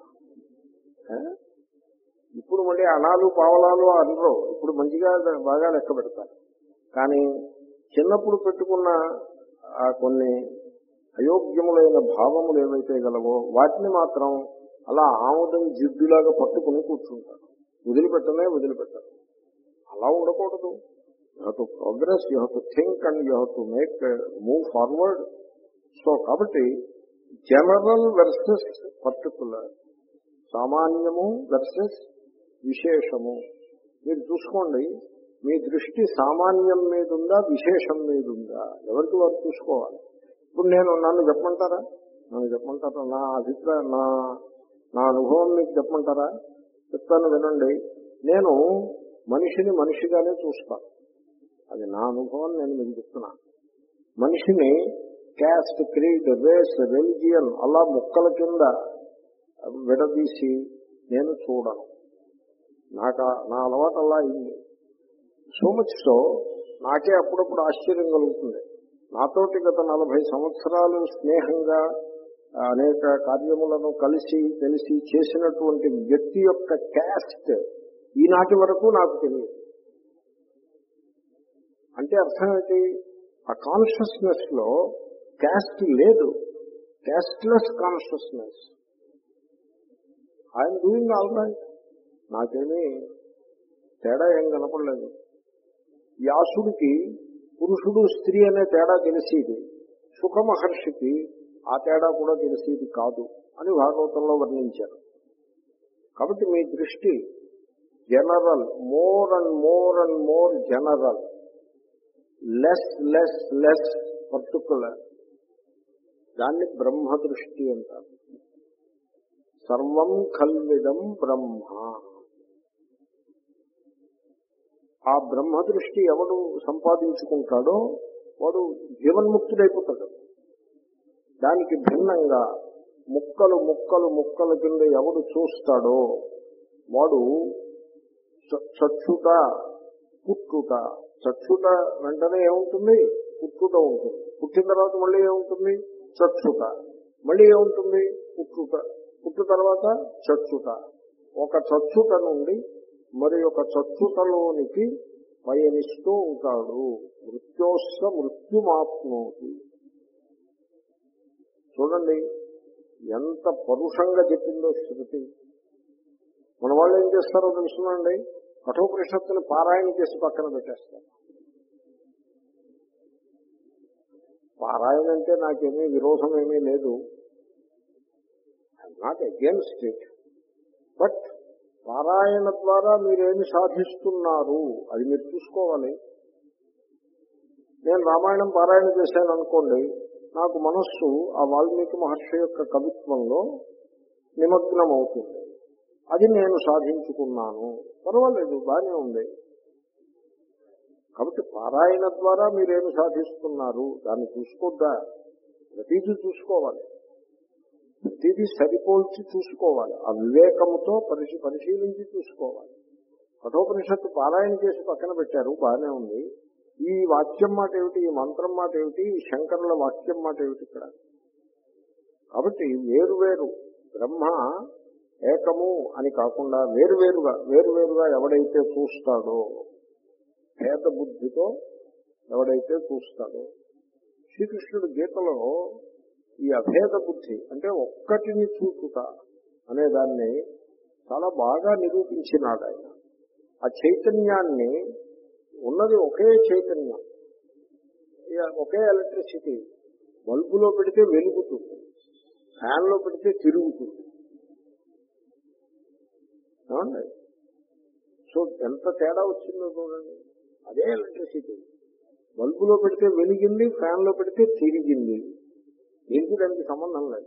ఇప్పుడు మళ్ళీ అనాలు పావలాలు అనరు, ఇప్పుడు మంచిగా బాగా లెక్క పెడతారు. కానీ చిన్నప్పుడు పెట్టుకున్న ఆ కొన్ని అయోగ్యములైన భావములు ఏవైతే గలవో వాటిని మాత్రం అలా ఆముదం జిడ్డులాగా పట్టుకుని కూర్చుంటారు, వదిలిపెట్టనే వదిలిపెట్టారు. అలా ఉండకూడదు. You have to progress, you have to think and you have to make move forward. So కాబట్టి జనరల్ వర్సెస్ పర్టికులర్, సామాన్యము వర్సెస్ విశేషము. మీరు చూసుకోండి, మీ దృష్టి సామాన్యం మీద ఉందా విశేషం మీద ఉందా, ఎవరికి వారు చూసుకోవాలి. ఇప్పుడు నేను నన్ను చెప్పమంటారా నన్ను చెప్పమంటారా నా అభిప్రాయం, నా నా అనుభవం మీకు చెప్పమంటారా? చెప్తాను వినండి. నేను మనిషిని మనిషిగానే చూస్తాను, అది నా అనుభవం, నేను మీకు చెప్తున్నాను. మనిషిని క్యాస్ట్, క్రీడ్, రేస్, రిలిజియన్ అలా ముక్కల కింద విడదీసి నేను చూడను. నాకు నా అలవాటు అలా అయింది. సో మచ్ సో నాకే అప్పుడప్పుడు ఆశ్చర్యం కలుగుతుంది. నాతోటి గత నలభై సంవత్సరాలు స్నేహంగా అనేక కార్యములను కలిసి తెలిసి చేసినటువంటి వ్యక్తి యొక్క క్యాస్ట్ ఈనాటి వరకు నాకు తెలియదు. అంటే అర్థం ఏంటి? ఆ కాన్షియస్నెస్ లో క్యాస్ట్ లేదు, casteless consciousness. I'm doing all right, నాకేమీ తేడా ఏం కనపడలేదు. వ్యాసుడికి పురుషుడు స్త్రీ అనే తేడా తెలిసేది, శుక మహర్షికి ఆ తేడా కూడా తెలిసేది కాదు అని భాగవతంలో వర్ణించారు. కాబట్టి మీ దృష్టి general, more and more and more general, less less less particular, దాన్ని బ్రహ్మ దృష్టి అంటారు. సర్వం కల్విదం బ్రహ్మ. ఆ బ్రహ్మ దృష్టి ఎవడు సంపాదించుకుంటాడో వాడు జీవన్ముక్తుడైపోతాడు. దానికి భిన్నంగా ముక్కలు ముక్కలు ముక్కల కింద ఎవడు చూస్తాడో వాడు చచ్చుట పుట్టుట. చచ్చుట వెంటనే ఏముంటుంది? పుట్టుట ఉంటుంది. పుట్టిన తర్వాత మళ్ళీ ఏముంటుంది? చచ్చుట. మళ్ళీ ఏముంటుంది? పుట్టుట. పుట్టు తర్వాత చచ్చుట. ఒక చచ్చుట నుండి మరి ఒక చచ్చుటలోనికి పయనిస్తూ ఉంటాడు. మృత్యోస్స మృత్యుమాప్నోతి. చూడండి ఎంత పరుషంగా చెప్పిందో శృతి. మన వాళ్ళు ఏం చేస్తారో తెలుసునండి, కఠోపనిషత్తుని పారాయణ చేసి పక్కన పెట్టేస్తారు. పారాయణ అంటే నాకేమీ విరోధం ఏమీ లేదు, I'm not against it. But పారాయణ ద్వారా మీరేమి సాధిస్తున్నారు అది మీరు చూసుకోవాలి. నేను రామాయణం పారాయణ చేశాను అనుకోండి, నాకు మనస్సు ఆ వాల్మీకి మహర్షి యొక్క కవిత్వంలో నిమగ్నం అవుతుంది. అది నేను సాధించుకున్నాను, పర్వాలేదు, బాగానే ఉంది. కాబట్టి పారాయణ ద్వారా మీరేమి సాధిస్తున్నారు దాన్ని చూసుకోద్దా? ప్రతిదీ చూసుకోవాలి, ప్రతిదీ సరిపోల్చి చూసుకోవాలి, ఆ వివేకముతో పరిశీ పరిశీలించి చూసుకోవాలి. కఠోపనిషత్తు పారాయణ చేసి పక్కన పెట్టారు, బాగానే ఉంది. ఈ వాక్యం మాట ఏమిటి, ఈ మంత్రం మాట ఏమిటి, ఈ శంకరుల వాక్యం మాట ఏమిటి ఇక్కడ? కాబట్టి వేరువేరు బ్రహ్మ ఏకము అని కాకుండా వేరువేరుగా వేరువేరుగా ఎవడైతే చూస్తాడో, భేద బుద్ధితో ఎవడైతే చూస్తాడో, శ్రీకృష్ణుడు గీతలో ఈ అభేద బుద్ధి అంటే ఒక్కటిని చూచుట అనే దాన్ని చాలా బాగా నిరూపించినాడు ఆయన. ఆ చైతన్యాన్ని, ఉన్నది ఒకే చైతన్యం, ఒకే ఎలక్ట్రిసిటీ, బల్బులో పెడితే వెలుగుతుంది, ఫ్యాన్లో పెడితే తిరుగుతుంది. ఏమండి? సో ఎంత తేడా వచ్చిందో చూడండి. అదే ఎలక్ట్రిసిటీ. బల్బులో పెడితే వెలిగింది, ఫ్యాన్లో పెడితే తిరిగింది. ఏంటి దానికి సంబంధం లేదు.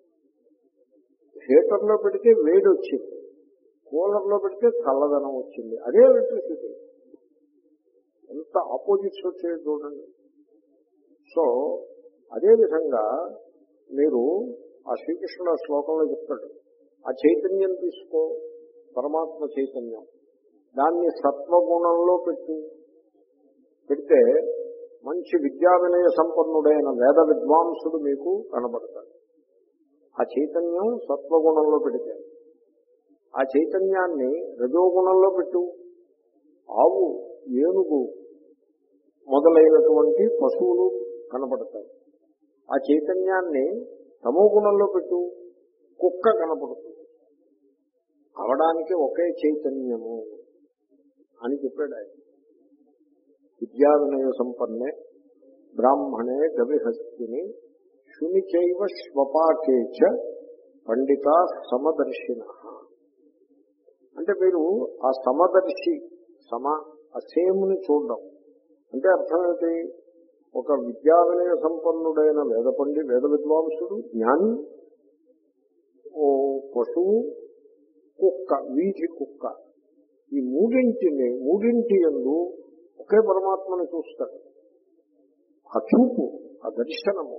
హీటర్లో పెడితే వేడి వచ్చింది, కూలర్లో పెడితే చల్లదనం వచ్చింది. అదే ఎలక్ట్రిసిటీ. ఎంత ఆపోజిట్స్ వచ్చాయో చూడండి. సో అదేవిధంగా మీరు ఆ శ్రీకృష్ణుడు ఆ శ్లోకంలో చెప్తాడు, ఆ చైతన్యం తీసుకో, పరమాత్మ చైతన్యం, దాన్ని సత్వగుణంలో పెట్టు. పెడితే మంచి విద్యా వినయ సంపన్నుడైన వేద విద్వాంసుడు మీకు కనబడతాడు. ఆ చైతన్యం సత్వగుణంలో పెడితే, ఆ చైతన్యాన్ని రజోగుణంలో పెట్టు. ఆవు, ఏనుగు మొదలైనటువంటి పశువులు కనపడతాయి. ఆ చైతన్యాన్ని తమో గుణంలో పెట్టు, కుక్క కనపడుతుంది. అవడానికి ఒకే చైతన్యము అని చెప్పాడు ఆయన. విద్యా వినయ సంపన్నే బ్రాహ్మణే గవిహస్తిని శునిచైవ శ్వపాకేచ పండిత సమదర్శిన. అంటే మీరు ఆ సమదర్శి, సమ అసేముని చూడడం అంటే అర్థం ఏంటి? ఒక విద్యా వినయ సంపన్నుడైన వేద పండి వేద విద్వాంసుడు, జ్ఞాని, ఓ పశువు, కుక్క, వీధి కుక్క, ఈ మూడింటిని మూడింటి యందు ఒకే పరమాత్మని చూస్తాడు. ఆ చూపు, ఆ దర్శనము.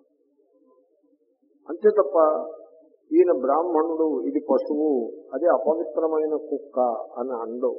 అంతే తప్ప ఈయన బ్రాహ్మణుడు, ఇది పశువు, అది అపవిత్రమైన కుక్క అని అండవు.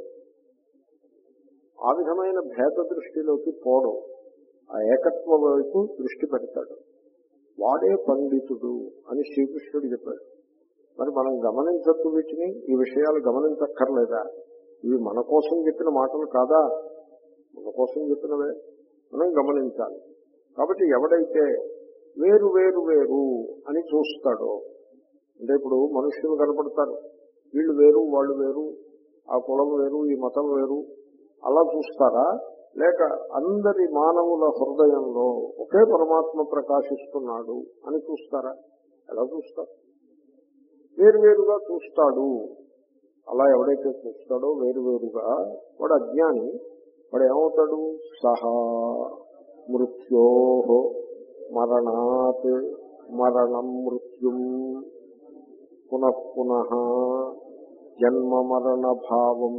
ఆ విధమైన భేద దృష్టిలోకి పోవడం, ఆ ఏకత్వ వైపు దృష్టి పెడతాడు. వాడే పండితుడు అని శ్రీకృష్ణుడు చెప్పాడు. మరి మనం గమనించద్దు వీటిని, ఈ విషయాలు గమనించక్కర్లేదా? ఇవి మన కోసం చెప్పిన మాటలు కాదా? మన కోసం చెప్పినవే, మనం గమనించాలి. కాబట్టి ఎవడైతే వేరు వేరు వేరు అని చూస్తాడో, అంటే ఇప్పుడు మనుష్యులు కనపడతారు, వీళ్ళు వేరు వాళ్ళు వేరు, ఆ కులం వేరు ఈ మతం వేరు, అలా చూస్తారా? లేక అందరి మానవుల హృదయంలో ఒకే పరమాత్మ ప్రకాశిస్తున్నాడు అని చూస్తారా? ఎలా చూస్తారు? వేరువేరుగా చూస్తాడు. అలా ఎవడైతే చూస్తాడో వేరువేరుగా, వాడు అజ్ఞాని. వాడు ఏమవుతాడు? సహా మృత్యో మరణాత్ మరణం మృత్యుం పునః పునః జన్మ మరణ భావం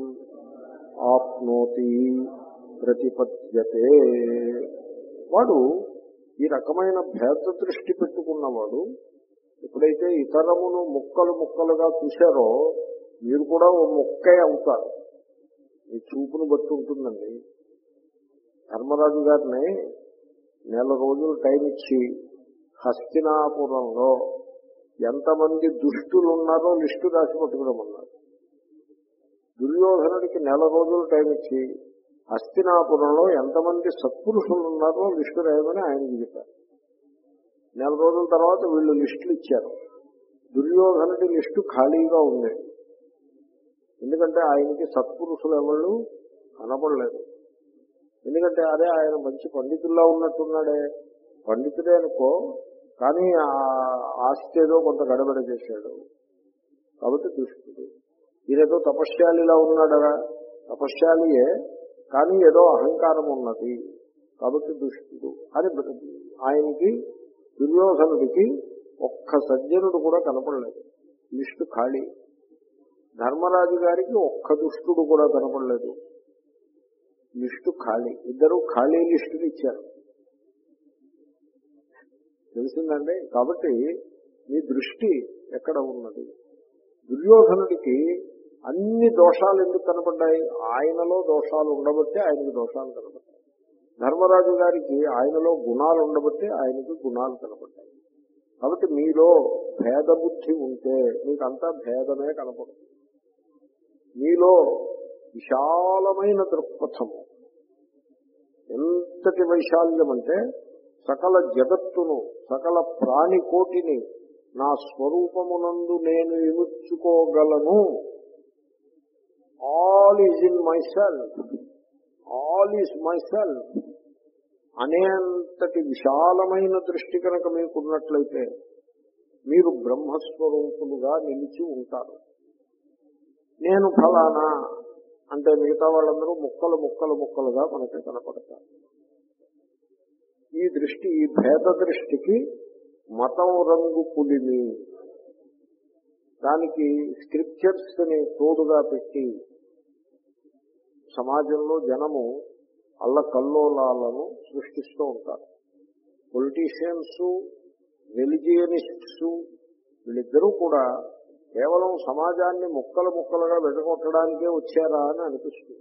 ఆప్నోతి ప్రతిపద్యతే. వాడు ఈ రకమైన భేద దృష్టి పెట్టుకున్నవాడు ఎప్పుడైతే ఇతరమును ముక్కలు ముక్కలుగా చూశారో, మీరు కూడా ఓ ముక్కే అవుతారు. మీ చూపును బట్టి ఉంటుందండి. ధర్మరాజు గారిని నెల రోజులు టైం ఇచ్చి హస్తినాపురంలో ఎంతమంది దుష్టులు ఉన్నారో లిస్టు రాసి పట్టుకురమన్నారు. దుర్యోధనుడికి నెల రోజులు టైం ఇచ్చి హస్తినాపురంలో ఎంతమంది సత్పురుషులు ఉన్నారో లిస్టు రాయమని ఆయనకి చెప్పారు. నెల రోజుల తర్వాత వీళ్ళు లిస్టులు ఇచ్చారు. దుర్యోధనుడి లిస్టు ఖాళీగా ఉండేది. ఎందుకంటే ఆయనకి సత్పురుషులు ఎవరు కనపడలేదు. ఎందుకంటే అదే ఆయన మంచి పండితుల్లా ఉన్నట్టున్నాడే, పండితుడే అనుకో, కానీ ఆస్తి ఏదో కొంత గడబడ చేశాడు కాబట్టి దుష్టుడు. ఈయనేదో తపశ్శాలిలా ఉన్నాడరా, తపశ్శాలియే కానీ ఏదో అహంకారం ఉన్నది కాబట్టి దుష్టుడు అని ఆయనకి, దుర్యోధనుడికి ఒక్క సజ్జనుడు కూడా కనపడలేదు. లిస్టు ఖాళీ. ధర్మరాజు గారికి ఒక్క దుష్టుడు కూడా కనపడలేదు. లిస్టు ఖాళీ. ఇద్దరు ఖాళీ లిస్టులు ఇచ్చారు. తెలిసిందండి? కాబట్టి మీ దృష్టి ఎక్కడ ఉన్నది? దుర్యోధనుడికి అన్ని దోషాలు ఎందుకు కనపడ్డాయి? ఆయనలో దోషాలు ఉండబట్టే ఆయనకి దోషాలు కనపడ్డాయి. ధర్మరాజు గారికి ఆయనలో గుణాలు ఉండబట్టే ఆయనకి గుణాలు కనపడ్డాయి. కాబట్టి మీలో భేద బుద్ధి ఉంటే మీకంతా భేదమే కనపడుతుంది. మీలో విశాలమైన దృక్పథము, ఎంతటి వైశాల్యం అంటే సకల జగత్తును, సకల ప్రాణికోటిని నా స్వరూపమునందు నేను ఇముడ్చుకోగలను. All is in myself, all is myself అనేంతటి విశాలమైన దృష్టి కనుక మీకున్నట్లయితే మీరు బ్రహ్మస్వరూపులుగా నిలిచి ఉంటారు. నేను ఫలానా అంటే మిగతా వాళ్ళందరూ ముక్కలు ముక్కలు ముక్కలుగా మనకి కనపడతారు. ఈ దృష్టి, ఈ భేద దృష్టికి మతం రంగు పులిమి, దానికి స్క్రిప్చర్స్ ని తోడుగా పెట్టి సమాజంలో జనము అల్లకల్లోలాలను సృష్టిస్తూ ఉంటారు. పొలిటీషియన్స్, రిలిజియనిస్ట్స్ వీళ్ళిద్దరూ కూడా కేవలం సమాజాన్ని ముక్కలు ముక్కలుగా వెడగొట్టడానికే వచ్చారా అని అనిపిస్తుంది.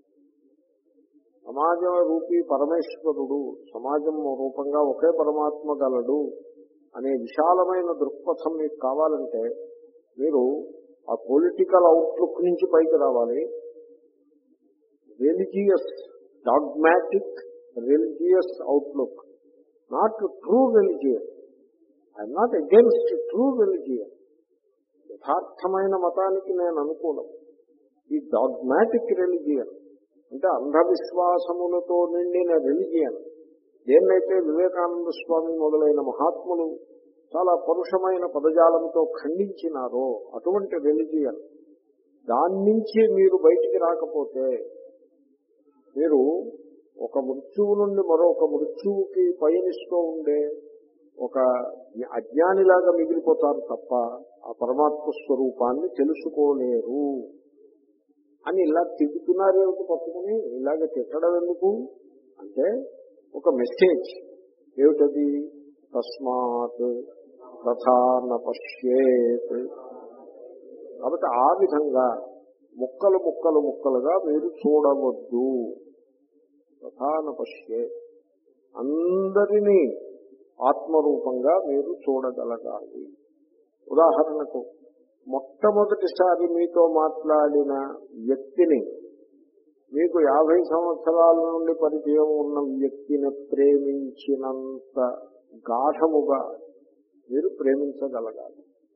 సమాజం రూపీ పరమేశ్వరుడు, సమాజం రూపంగా ఒకే పరమాత్మ గలడు అనే విశాలమైన దృక్పథం మీకు కావాలంటే మీరు ఆ పొలిటికల్ అవుట్లుక్ నుంచి పైకి రావాలి. Religious, dogmatic religious outlook, not true religion. I'm not against true religion. యథార్థమైన మతానికి నేను అనుకూలం. ఈ డాగ్మాటిక్ రిలీజియన్ అంటే అంధవిశ్వాసములతో నిండిన రిలీజియన్, దేన్నైతే వివేకానంద స్వామి మొదలైన మహాత్ములు చాలా పరుషమైన పదజాలంతో ఖండించినారో అటువంటి రిలీజియన్, దాని నుంచి మీరు బయటికి రాకపోతే మీరు ఒక మృత్యువు నుండి మరొక మృత్యువుకి పయనిస్తూ ఉండే ఒక అజ్ఞానిలాగా మిగిలిపోతారు తప్ప ఆ పరమాత్మ స్వరూపాన్ని తెలుసుకోలేరు అని ఇలా తిట్టుతున్నారేమిటి పట్టుకుని ఇలాగ తిట్టడం ఎందుకు అంటే ఒక మెసేజ్ ఏమిటది? తస్మాత్ తథా న పశ్యేత్. కాబట్టి ఆ విధంగా ముక్కలు ముక్కలు ముక్కలుగా మీరు చూడవద్దు. తథా న పశ్యేత్, అందరినీ ఆత్మరూపంగా మీరు చూడగలగాలి. ఉదాహరణకు మొట్టమొదటిసారి మీతో మాట్లాడిన వ్యక్తిని, మీకు యాభై సంవత్సరాల నుండి పరిచయం ఉన్న వ్యక్తిని ప్రేమించినంత గాఢముగా మీరు ప్రేమించగలగాలి.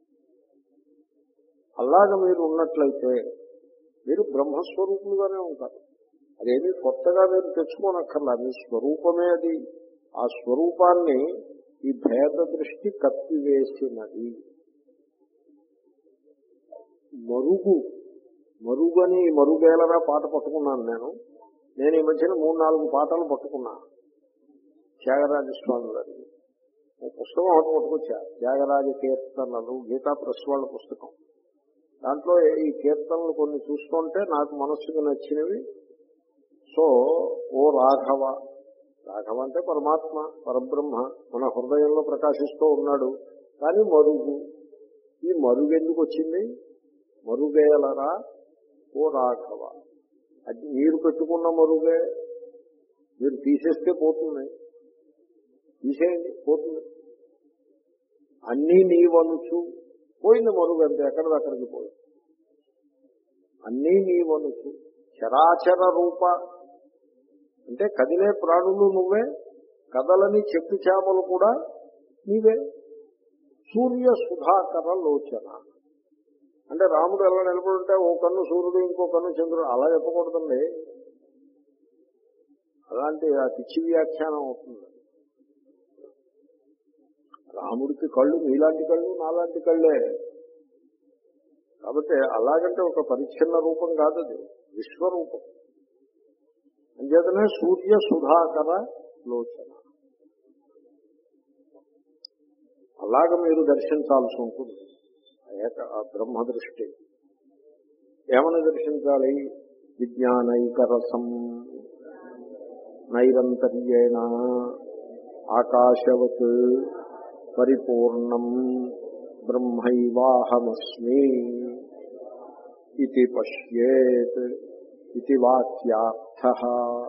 అలాగ మీరు ఉన్నట్లయితే మీరు బ్రహ్మస్వరూపులుగానే ఉంటారు. అదేమీ కొత్తగా మీరు తెచ్చుకోనక్కర్లా, మీ స్వరూపమే అది. ఆ స్వరూపాన్ని ఈ భేద దృష్టి కప్పివేసినది. మరుగు మరుగని మరుగేలరా పాట పట్టుకున్నాను నేను. నేను ఈ మధ్యన మూడు నాలుగు పాటలు పట్టుకున్నా. త్యాగరాజస్వామి గారి ఓ పుస్తకం ఒకటి పట్టుకొచ్చా, త్యాగరాజ కీర్తనలు, గీతా ప్రెస్ వాళ్ళ పుస్తకం. దాంట్లో ఈ కీర్తనలు కొన్ని చూస్తుంటే నాకు మనస్సుకు నచ్చినవి. సో ఓ రాఘవ, రాఘవ అంటే పరమాత్మ, పరబ్రహ్మ మన హృదయంలో ప్రకాశిస్తూ ఉన్నాడు. కానీ మరుగు, ఈ మరుగు ఎందుకు వచ్చింది? మరుగేలరా ఓ రాఘవ, అది మీరు పెట్టుకున్న మరుగే. మీరు తీసేస్తే పోతుంది, తీసేయండి పోతుంది. అన్నీ నీవనుచు పోయింది మరుగు, అంతే, ఎక్కడిది అక్కడికి పోయింది. అన్నీ నీవనుచు చరాచర రూప అంటే కదిలే ప్రాణులు నువ్వే, కదలని చెట్టు చేమలు కూడా నీవే. సూర్య సుధాకర లోచన అంటే రాముడు ఎలా నిలబడుంటే ఓ కన్ను సూర్యుడు ఇంకో కన్ను చంద్రుడు, అలా చెప్పకూడదండి. అలాంటి ఆ పిచ్చి వ్యాఖ్యానం అవుతుంది. రాముడికి కళ్ళు మీలాంటి కళ్ళు నాలాంటి కళ్ళే. కాబట్టి అలాగంటే ఒక పరిచ్ఛిన్న రూపం కాదు, అది విశ్వరూపం. అంచేతనే సూర్య సుధాకర లోచన అలాగ మీరు దర్శించాల్సి ఉంటుంది. ఏక బ్రహ్మ దృష్టి ఏమని దర్శించాలి? విజ్ఞానైకరసం నైరంతర్యేణ ఆకాశవత్ పరిపూర్ణం బ్రహ్మైవాహమస్మి ఇతి పశ్యేత్ ఇది వాక్యార్థః.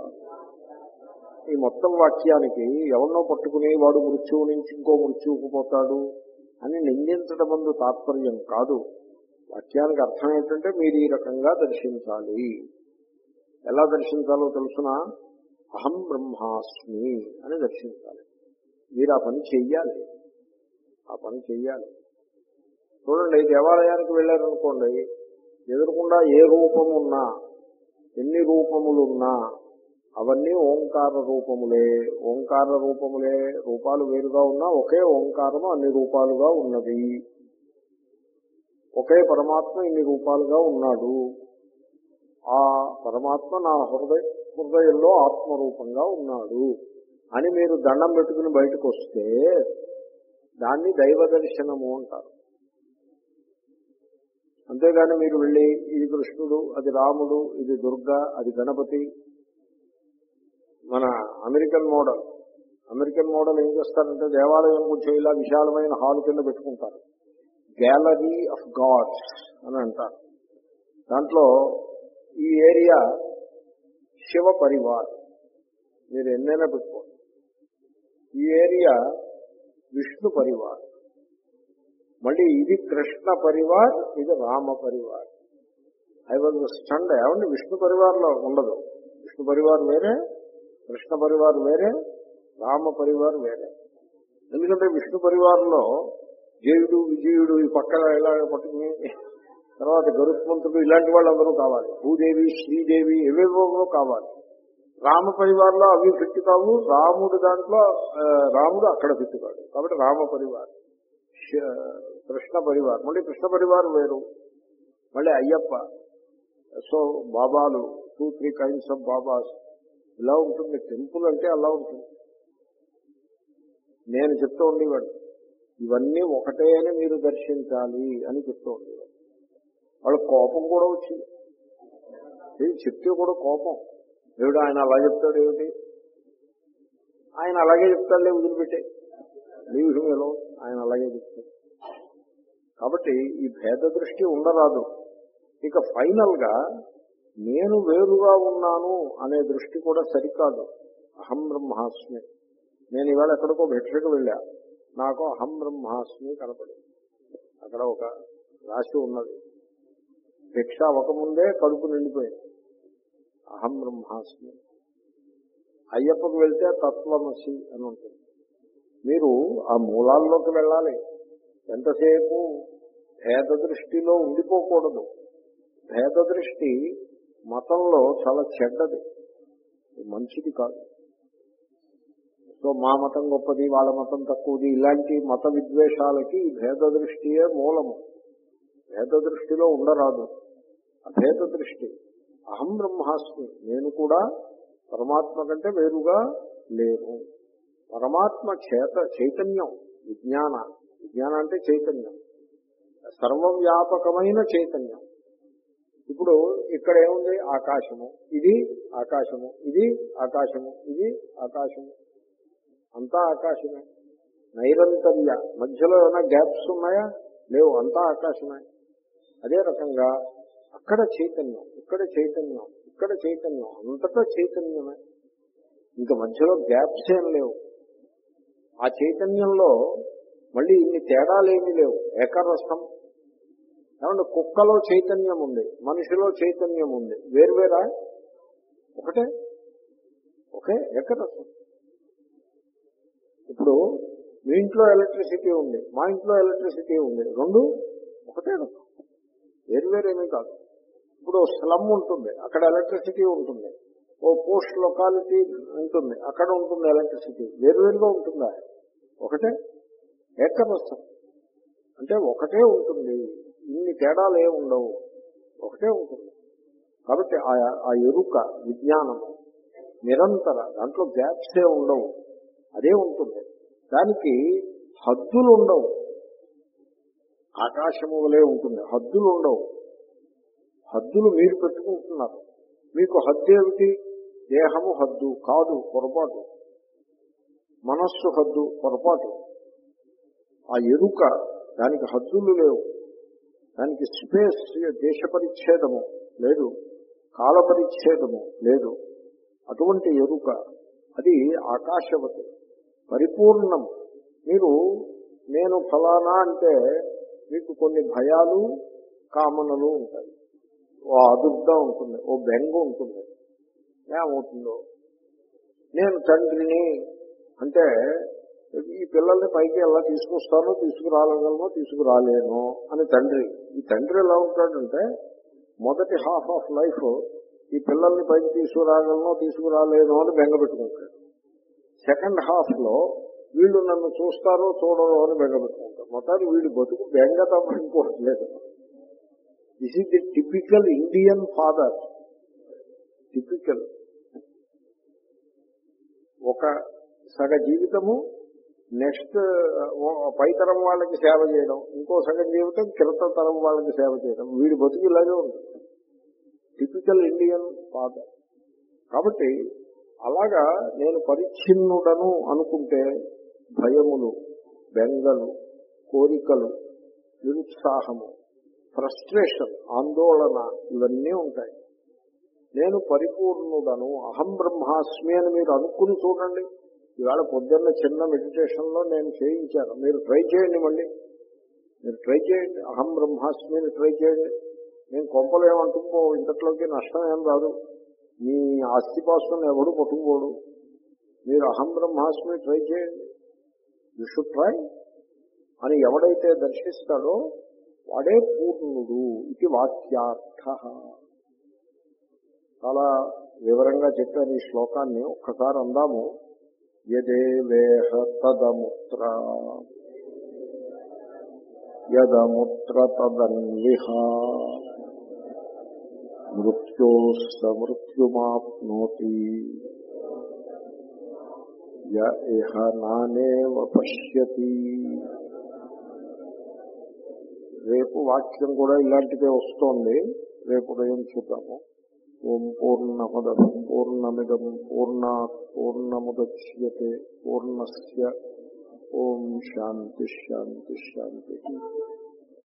ఈ మొత్తం వాక్యానికి ఎవరినో పట్టుకుని వాడు మృత్యువు నుంచి ఇంకో మృత్యువుకు పోతాడు అని నిందించడం ముందు తాత్పర్యం కాదు. వాక్యానికి అర్థం ఏంటంటే మీరు ఈ రకంగా దర్శించాలి. ఎలా దర్శించాలో తెలుసునా? అహం బ్రహ్మాస్మి అని దర్శించాలి. మీరు ఆ పని చెయ్యాలి, ఆ పని చెయ్యాలి. చూడండి, దేవాలయానికి వెళ్ళారనుకోండి, ఎదురకుండా ఏ రూపమున్నా, ఎన్ని రూపములున్నా అవన్నీ ఓంకార రూపములే. ఓంకార రూపములే, రూపాలు వేరుగా ఉన్నా ఒకే ఓంకారము అన్ని రూపాలుగా ఉన్నది. ఒకే పరమాత్మ ఇన్ని రూపాలుగా ఉన్నాడు. ఆ పరమాత్మ నా హృదయ హృదయంలో ఆత్మరూపంగా ఉన్నాడు అని మీరు దండం పెట్టుకుని బయటకు వస్తే దాన్ని దైవ దర్శనము అంటారు. అంతేగాని మీరు వెళ్ళి ఇది కృష్ణుడు, అది రాముడు, ఇది దుర్గా, అది గణపతి, మన అమెరికన్ మోడల్ అమెరికన్ మోడల్ ఏం చేస్తారంటే దేవాలయం కొంచెం ఇలా విశాలమైన హాల్ కింద పెట్టుకుంటారు. గ్యాలరీ ఆఫ్ గాడ్స్ అని అంటారు. దాంట్లో ఈ ఏరియా శివ పరివార్, మీరు ఎన్నైనా పెట్టుకోండి. ఈ ఏరియా విష్ణు పరివార్, మళ్ళీ ఇది కృష్ణ పరివార్, ఇది Rama Parivar. I was stunned. ఏమంటే విష్ణు పరివార్లో ఉండదు. విష్ణు పరివార్ వేరే, కృష్ణ పరివార్ వేరే, రామ పరివార్ వేరే. ఎందుకంటే విష్ణు పరివారంలో జయుడు, విజయుడు ఈ పక్కన ఇలా పట్టుకుని, తర్వాత గరుత్మంతుడు ఇలాంటి వాళ్ళందరూ కావాలి. భూదేవి, శ్రీదేవి ఏవేవో కావాలి. రామ పరివార్లో అవి ఫిట్ కావు. రాముడు దాంట్లో రాముడు అక్కడ ఫిట్ కాదు. కాబట్టి రామ పరివార్. కృష్ణ పరివార్, మళ్ళీ కృష్ణ పరివార్ వేరు. మళ్ళీ అయ్యప్ప. సో బాబాలు, two three kinds of babas, ఇలా ఉంటుంది. టెంపుల్ అంటే అలా ఉంటుంది. నేను చెప్తూ ఉండేవాడు ఇవన్నీ ఒకటే అని మీరు దర్శించాలి అని చెప్తూ ఉండేవాడు. వాళ్ళ కోపం కూడా వచ్చింది. చెప్తే కూడా కోపం. ఏమిటి ఆయన అలా చెప్తాడు, ఏమిటి ఆయన అలాగే చెప్తాడులే, వదిలిపెట్టే లీవ్ హిమ్ అలోన్, ఆయన అలాగే చెప్తాడు. కాబట్టి ఈ భేద దృష్టి ఉండరాదు. ఇక ఫైనల్ గా నేను వేరుగా ఉన్నాను అనే దృష్టి కూడా సరికాదు. అహం బ్రహ్మాస్మి. నేను ఇవాళ ఎక్కడికో భిక్షకు వెళ్ళా, నాకు అహం బ్రహ్మాస్మి కనపడింది. అక్కడ ఒక రాశి ఉన్నది. భిక్ష అవ్వకముందే కడుపు నిండిపోయింది. అహం బ్రహ్మాస్మి. అయ్యప్పకు వెళ్తే తత్వమసి అని ఉంటుంది. మీరు ఆ మూలాల్లోకి వెళ్ళాలి. ఎంతసేపు భేద దృష్టిలో ఉండిపోకూడదు. భేద దృష్టి మతంలో చాలా చెడ్డది, మంచిది కాదు. సో మా మతం గొప్పది, వాళ్ళ మతం తక్కువది, ఇలాంటి మత విద్వేషాలకి భేద దృష్టియే మూలము. భేద దృష్టిలో ఉండరాదు. అభేద దృష్టి. అహం బ్రహ్మాస్మి, నేను కూడా పరమాత్మ కంటే వేరుగా లేను. పరమాత్మ చేత చైతన్యం, విజ్ఞాన విజ్ఞానం అంటే చైతన్యం, సర్వవ్యాపకమైన చైతన్యం. ఇప్పుడు ఇక్కడ ఏముంది? ఆకాశము, ఇది ఆకాశము, ఇది ఆకాశము, ఇది ఆకాశము, అంతా ఆకాశమే. నైరంతర్య, మధ్యలో ఏమైనా గ్యాప్స్ ఉన్నాయా? లేవు, అంతా ఆకాశమే. అదే రకంగా అక్కడ చైతన్యం, ఇక్కడ చైతన్యం, ఇక్కడ చైతన్యం, అంతటా చైతన్యమే. ఇంకా మధ్యలో గ్యాప్స్ ఏం లేవు. ఆ చైతన్యంలో మళ్ళీ ఇన్ని తేడాలేమీ లేవు. ఏకరసం. ఏమంటే కుక్కలో చైతన్యం ఉంది, మనిషిలో చైతన్యం ఉంది, వేర్వేరా? ఒకటే, ఒకే ఏకరసం. ఇప్పుడు మీ ఇంట్లో ఎలక్ట్రిసిటీ ఉంది, మా ఇంట్లో ఎలక్ట్రిసిటీ ఉంది, రెండు ఒకటే రకం, వేర్వేరేమీ కాదు. ఇప్పుడు స్లమ్ ఉంటుంది, అక్కడ ఎలక్ట్రిసిటీ ఉంటుంది. ఓ పోస్ట్ లొకాలిటీ ఉంటుంది, అక్కడ ఉంటుంది ఎలక్ట్రిసిటీ. వేరువేరుగా ఉంటుందా? ఒకటే, ఏకరసం. అంటే ఒకటే ఉంటుంది, ఇన్ని తేడాలు ఏ ఉండవు, ఒకటే ఉంటుంది. కాబట్టి ఆ ఎరుక, విజ్ఞానము నిరంతర, దాంట్లో గ్యాప్స్ ఏ ఉండవు, అదే ఉంటుంది. దానికి హద్దులు ఉండవు. ఆకాశము వలే ఉంటుంది, హద్దులు ఉండవు. హద్దులు మీరు పెట్టుకుంటున్నారు. మీకు హద్దు ఏమిటి? దేహము హద్దు కాదు, పొరపాటు. మనస్సు హద్దు, పొరపాటు. ఆ ఎరుక, దానికి హద్దులు లేవు. దానికి స్పేస్, దేశ పరిచ్ఛేదము లేదు, కాల పరిచ్ఛేదము లేదు. అటువంటి ఎరుక, అది ఆకాశవతి, పరిపూర్ణం. మీరు నేను ఫలానా అంటే మీకు కొన్ని భయాలు, కామనలు ఉంటాయి, ఓ అదుర్ద ఉంటుంది, ఓ బెంగ ఉంటుంది. ఏమవుతుందో? నేను తండ్రిని అంటే ఈ పిల్లల్ని పైకి ఎలా తీసుకొస్తానో, తీసుకురాగలనో తీసుకురాలేనో అని తండ్రి. ఈ తండ్రి ఎలా ఉంటాడంటే మొదటి హాఫ్ ఆఫ్ లైఫ్ ఈ పిల్లల్ని పైకి తీసుకురాగలనో తీసుకురాలేనో అని బెంగ పెట్టుకుంటాడు. సెకండ్ హాఫ్ లో వీళ్ళు నన్ను చూస్తారో చూడరో అని బెంగ పెట్టుకుంటారు. మొత్తానికి వీడి బతుకు బెంగ తప్ప ఇంకోట్లేదు. This is the typical Indian father. Typical ఒక సగ జీవితము నెక్స్ట్ పైతరం వాళ్ళకి సేవ చేయడం, ఇంకో సగం జీవితం క్రిత తరం వాళ్ళకి సేవ చేయడం. వీడి బతుకు ఇలాగే ఉంటుంది. Typical Indian father. కాబట్టి అలాగా నేను పరిచ్ఛిన్నుడను అనుకుంటే భయములు, బెంగలు, కోరికలు, నిరుత్సాహము, ఫ్రస్ట్రేషన్, ఆందోళన ఇవన్నీ ఉంటాయి. నేను పరిపూర్ణుడను, అహం బ్రహ్మాస్మి అని మీరు అనుకుని చూడండి. ఇవాళ పొద్దున్న చిన్న మెడిటేషన్ లో నేను చేయించాను, మీరు ట్రై చేయండి. మళ్ళీ మీరు ట్రై చేయండి, అహం బ్రహ్మాస్మిని ట్రై చేయండి. నేను కొంపలు ఏమంటుకో, ఇంతట్లోకి నష్టం ఏం రాదు, మీ ఆస్తిపాస్తులను ఎవడు పట్టుకోడు. మీరు అహం బ్రహ్మాస్మి ట్రై చేయండి, యు షుడ్ ట్రై అని ఎవడైతే దర్శిస్తాడో వాడే పూర్ణుడు. ఇది వాక్యార్థ. చాలా వివరంగా చెప్పాను ఈ శ్లోకాన్ని. ఒక్కసారి అందాము. యదేవేహ తదముత్ర యదముత్ర తదన్విహ మృత్యోస్స మృత్యుమాప్నోతి య ఇహ నానేవ పశ్యతి. రేపు వాక్యం కూడా ఇలాంటిదే వస్తోంది. రేపు ఉదయం చూద్దాము. ఓం పూర్ణమద పూర్ణమిదం పూర్ణాత్ పూర్ణముద్యతే పూర్ణస్య ఓం శాంతి శాంతి శాంతి.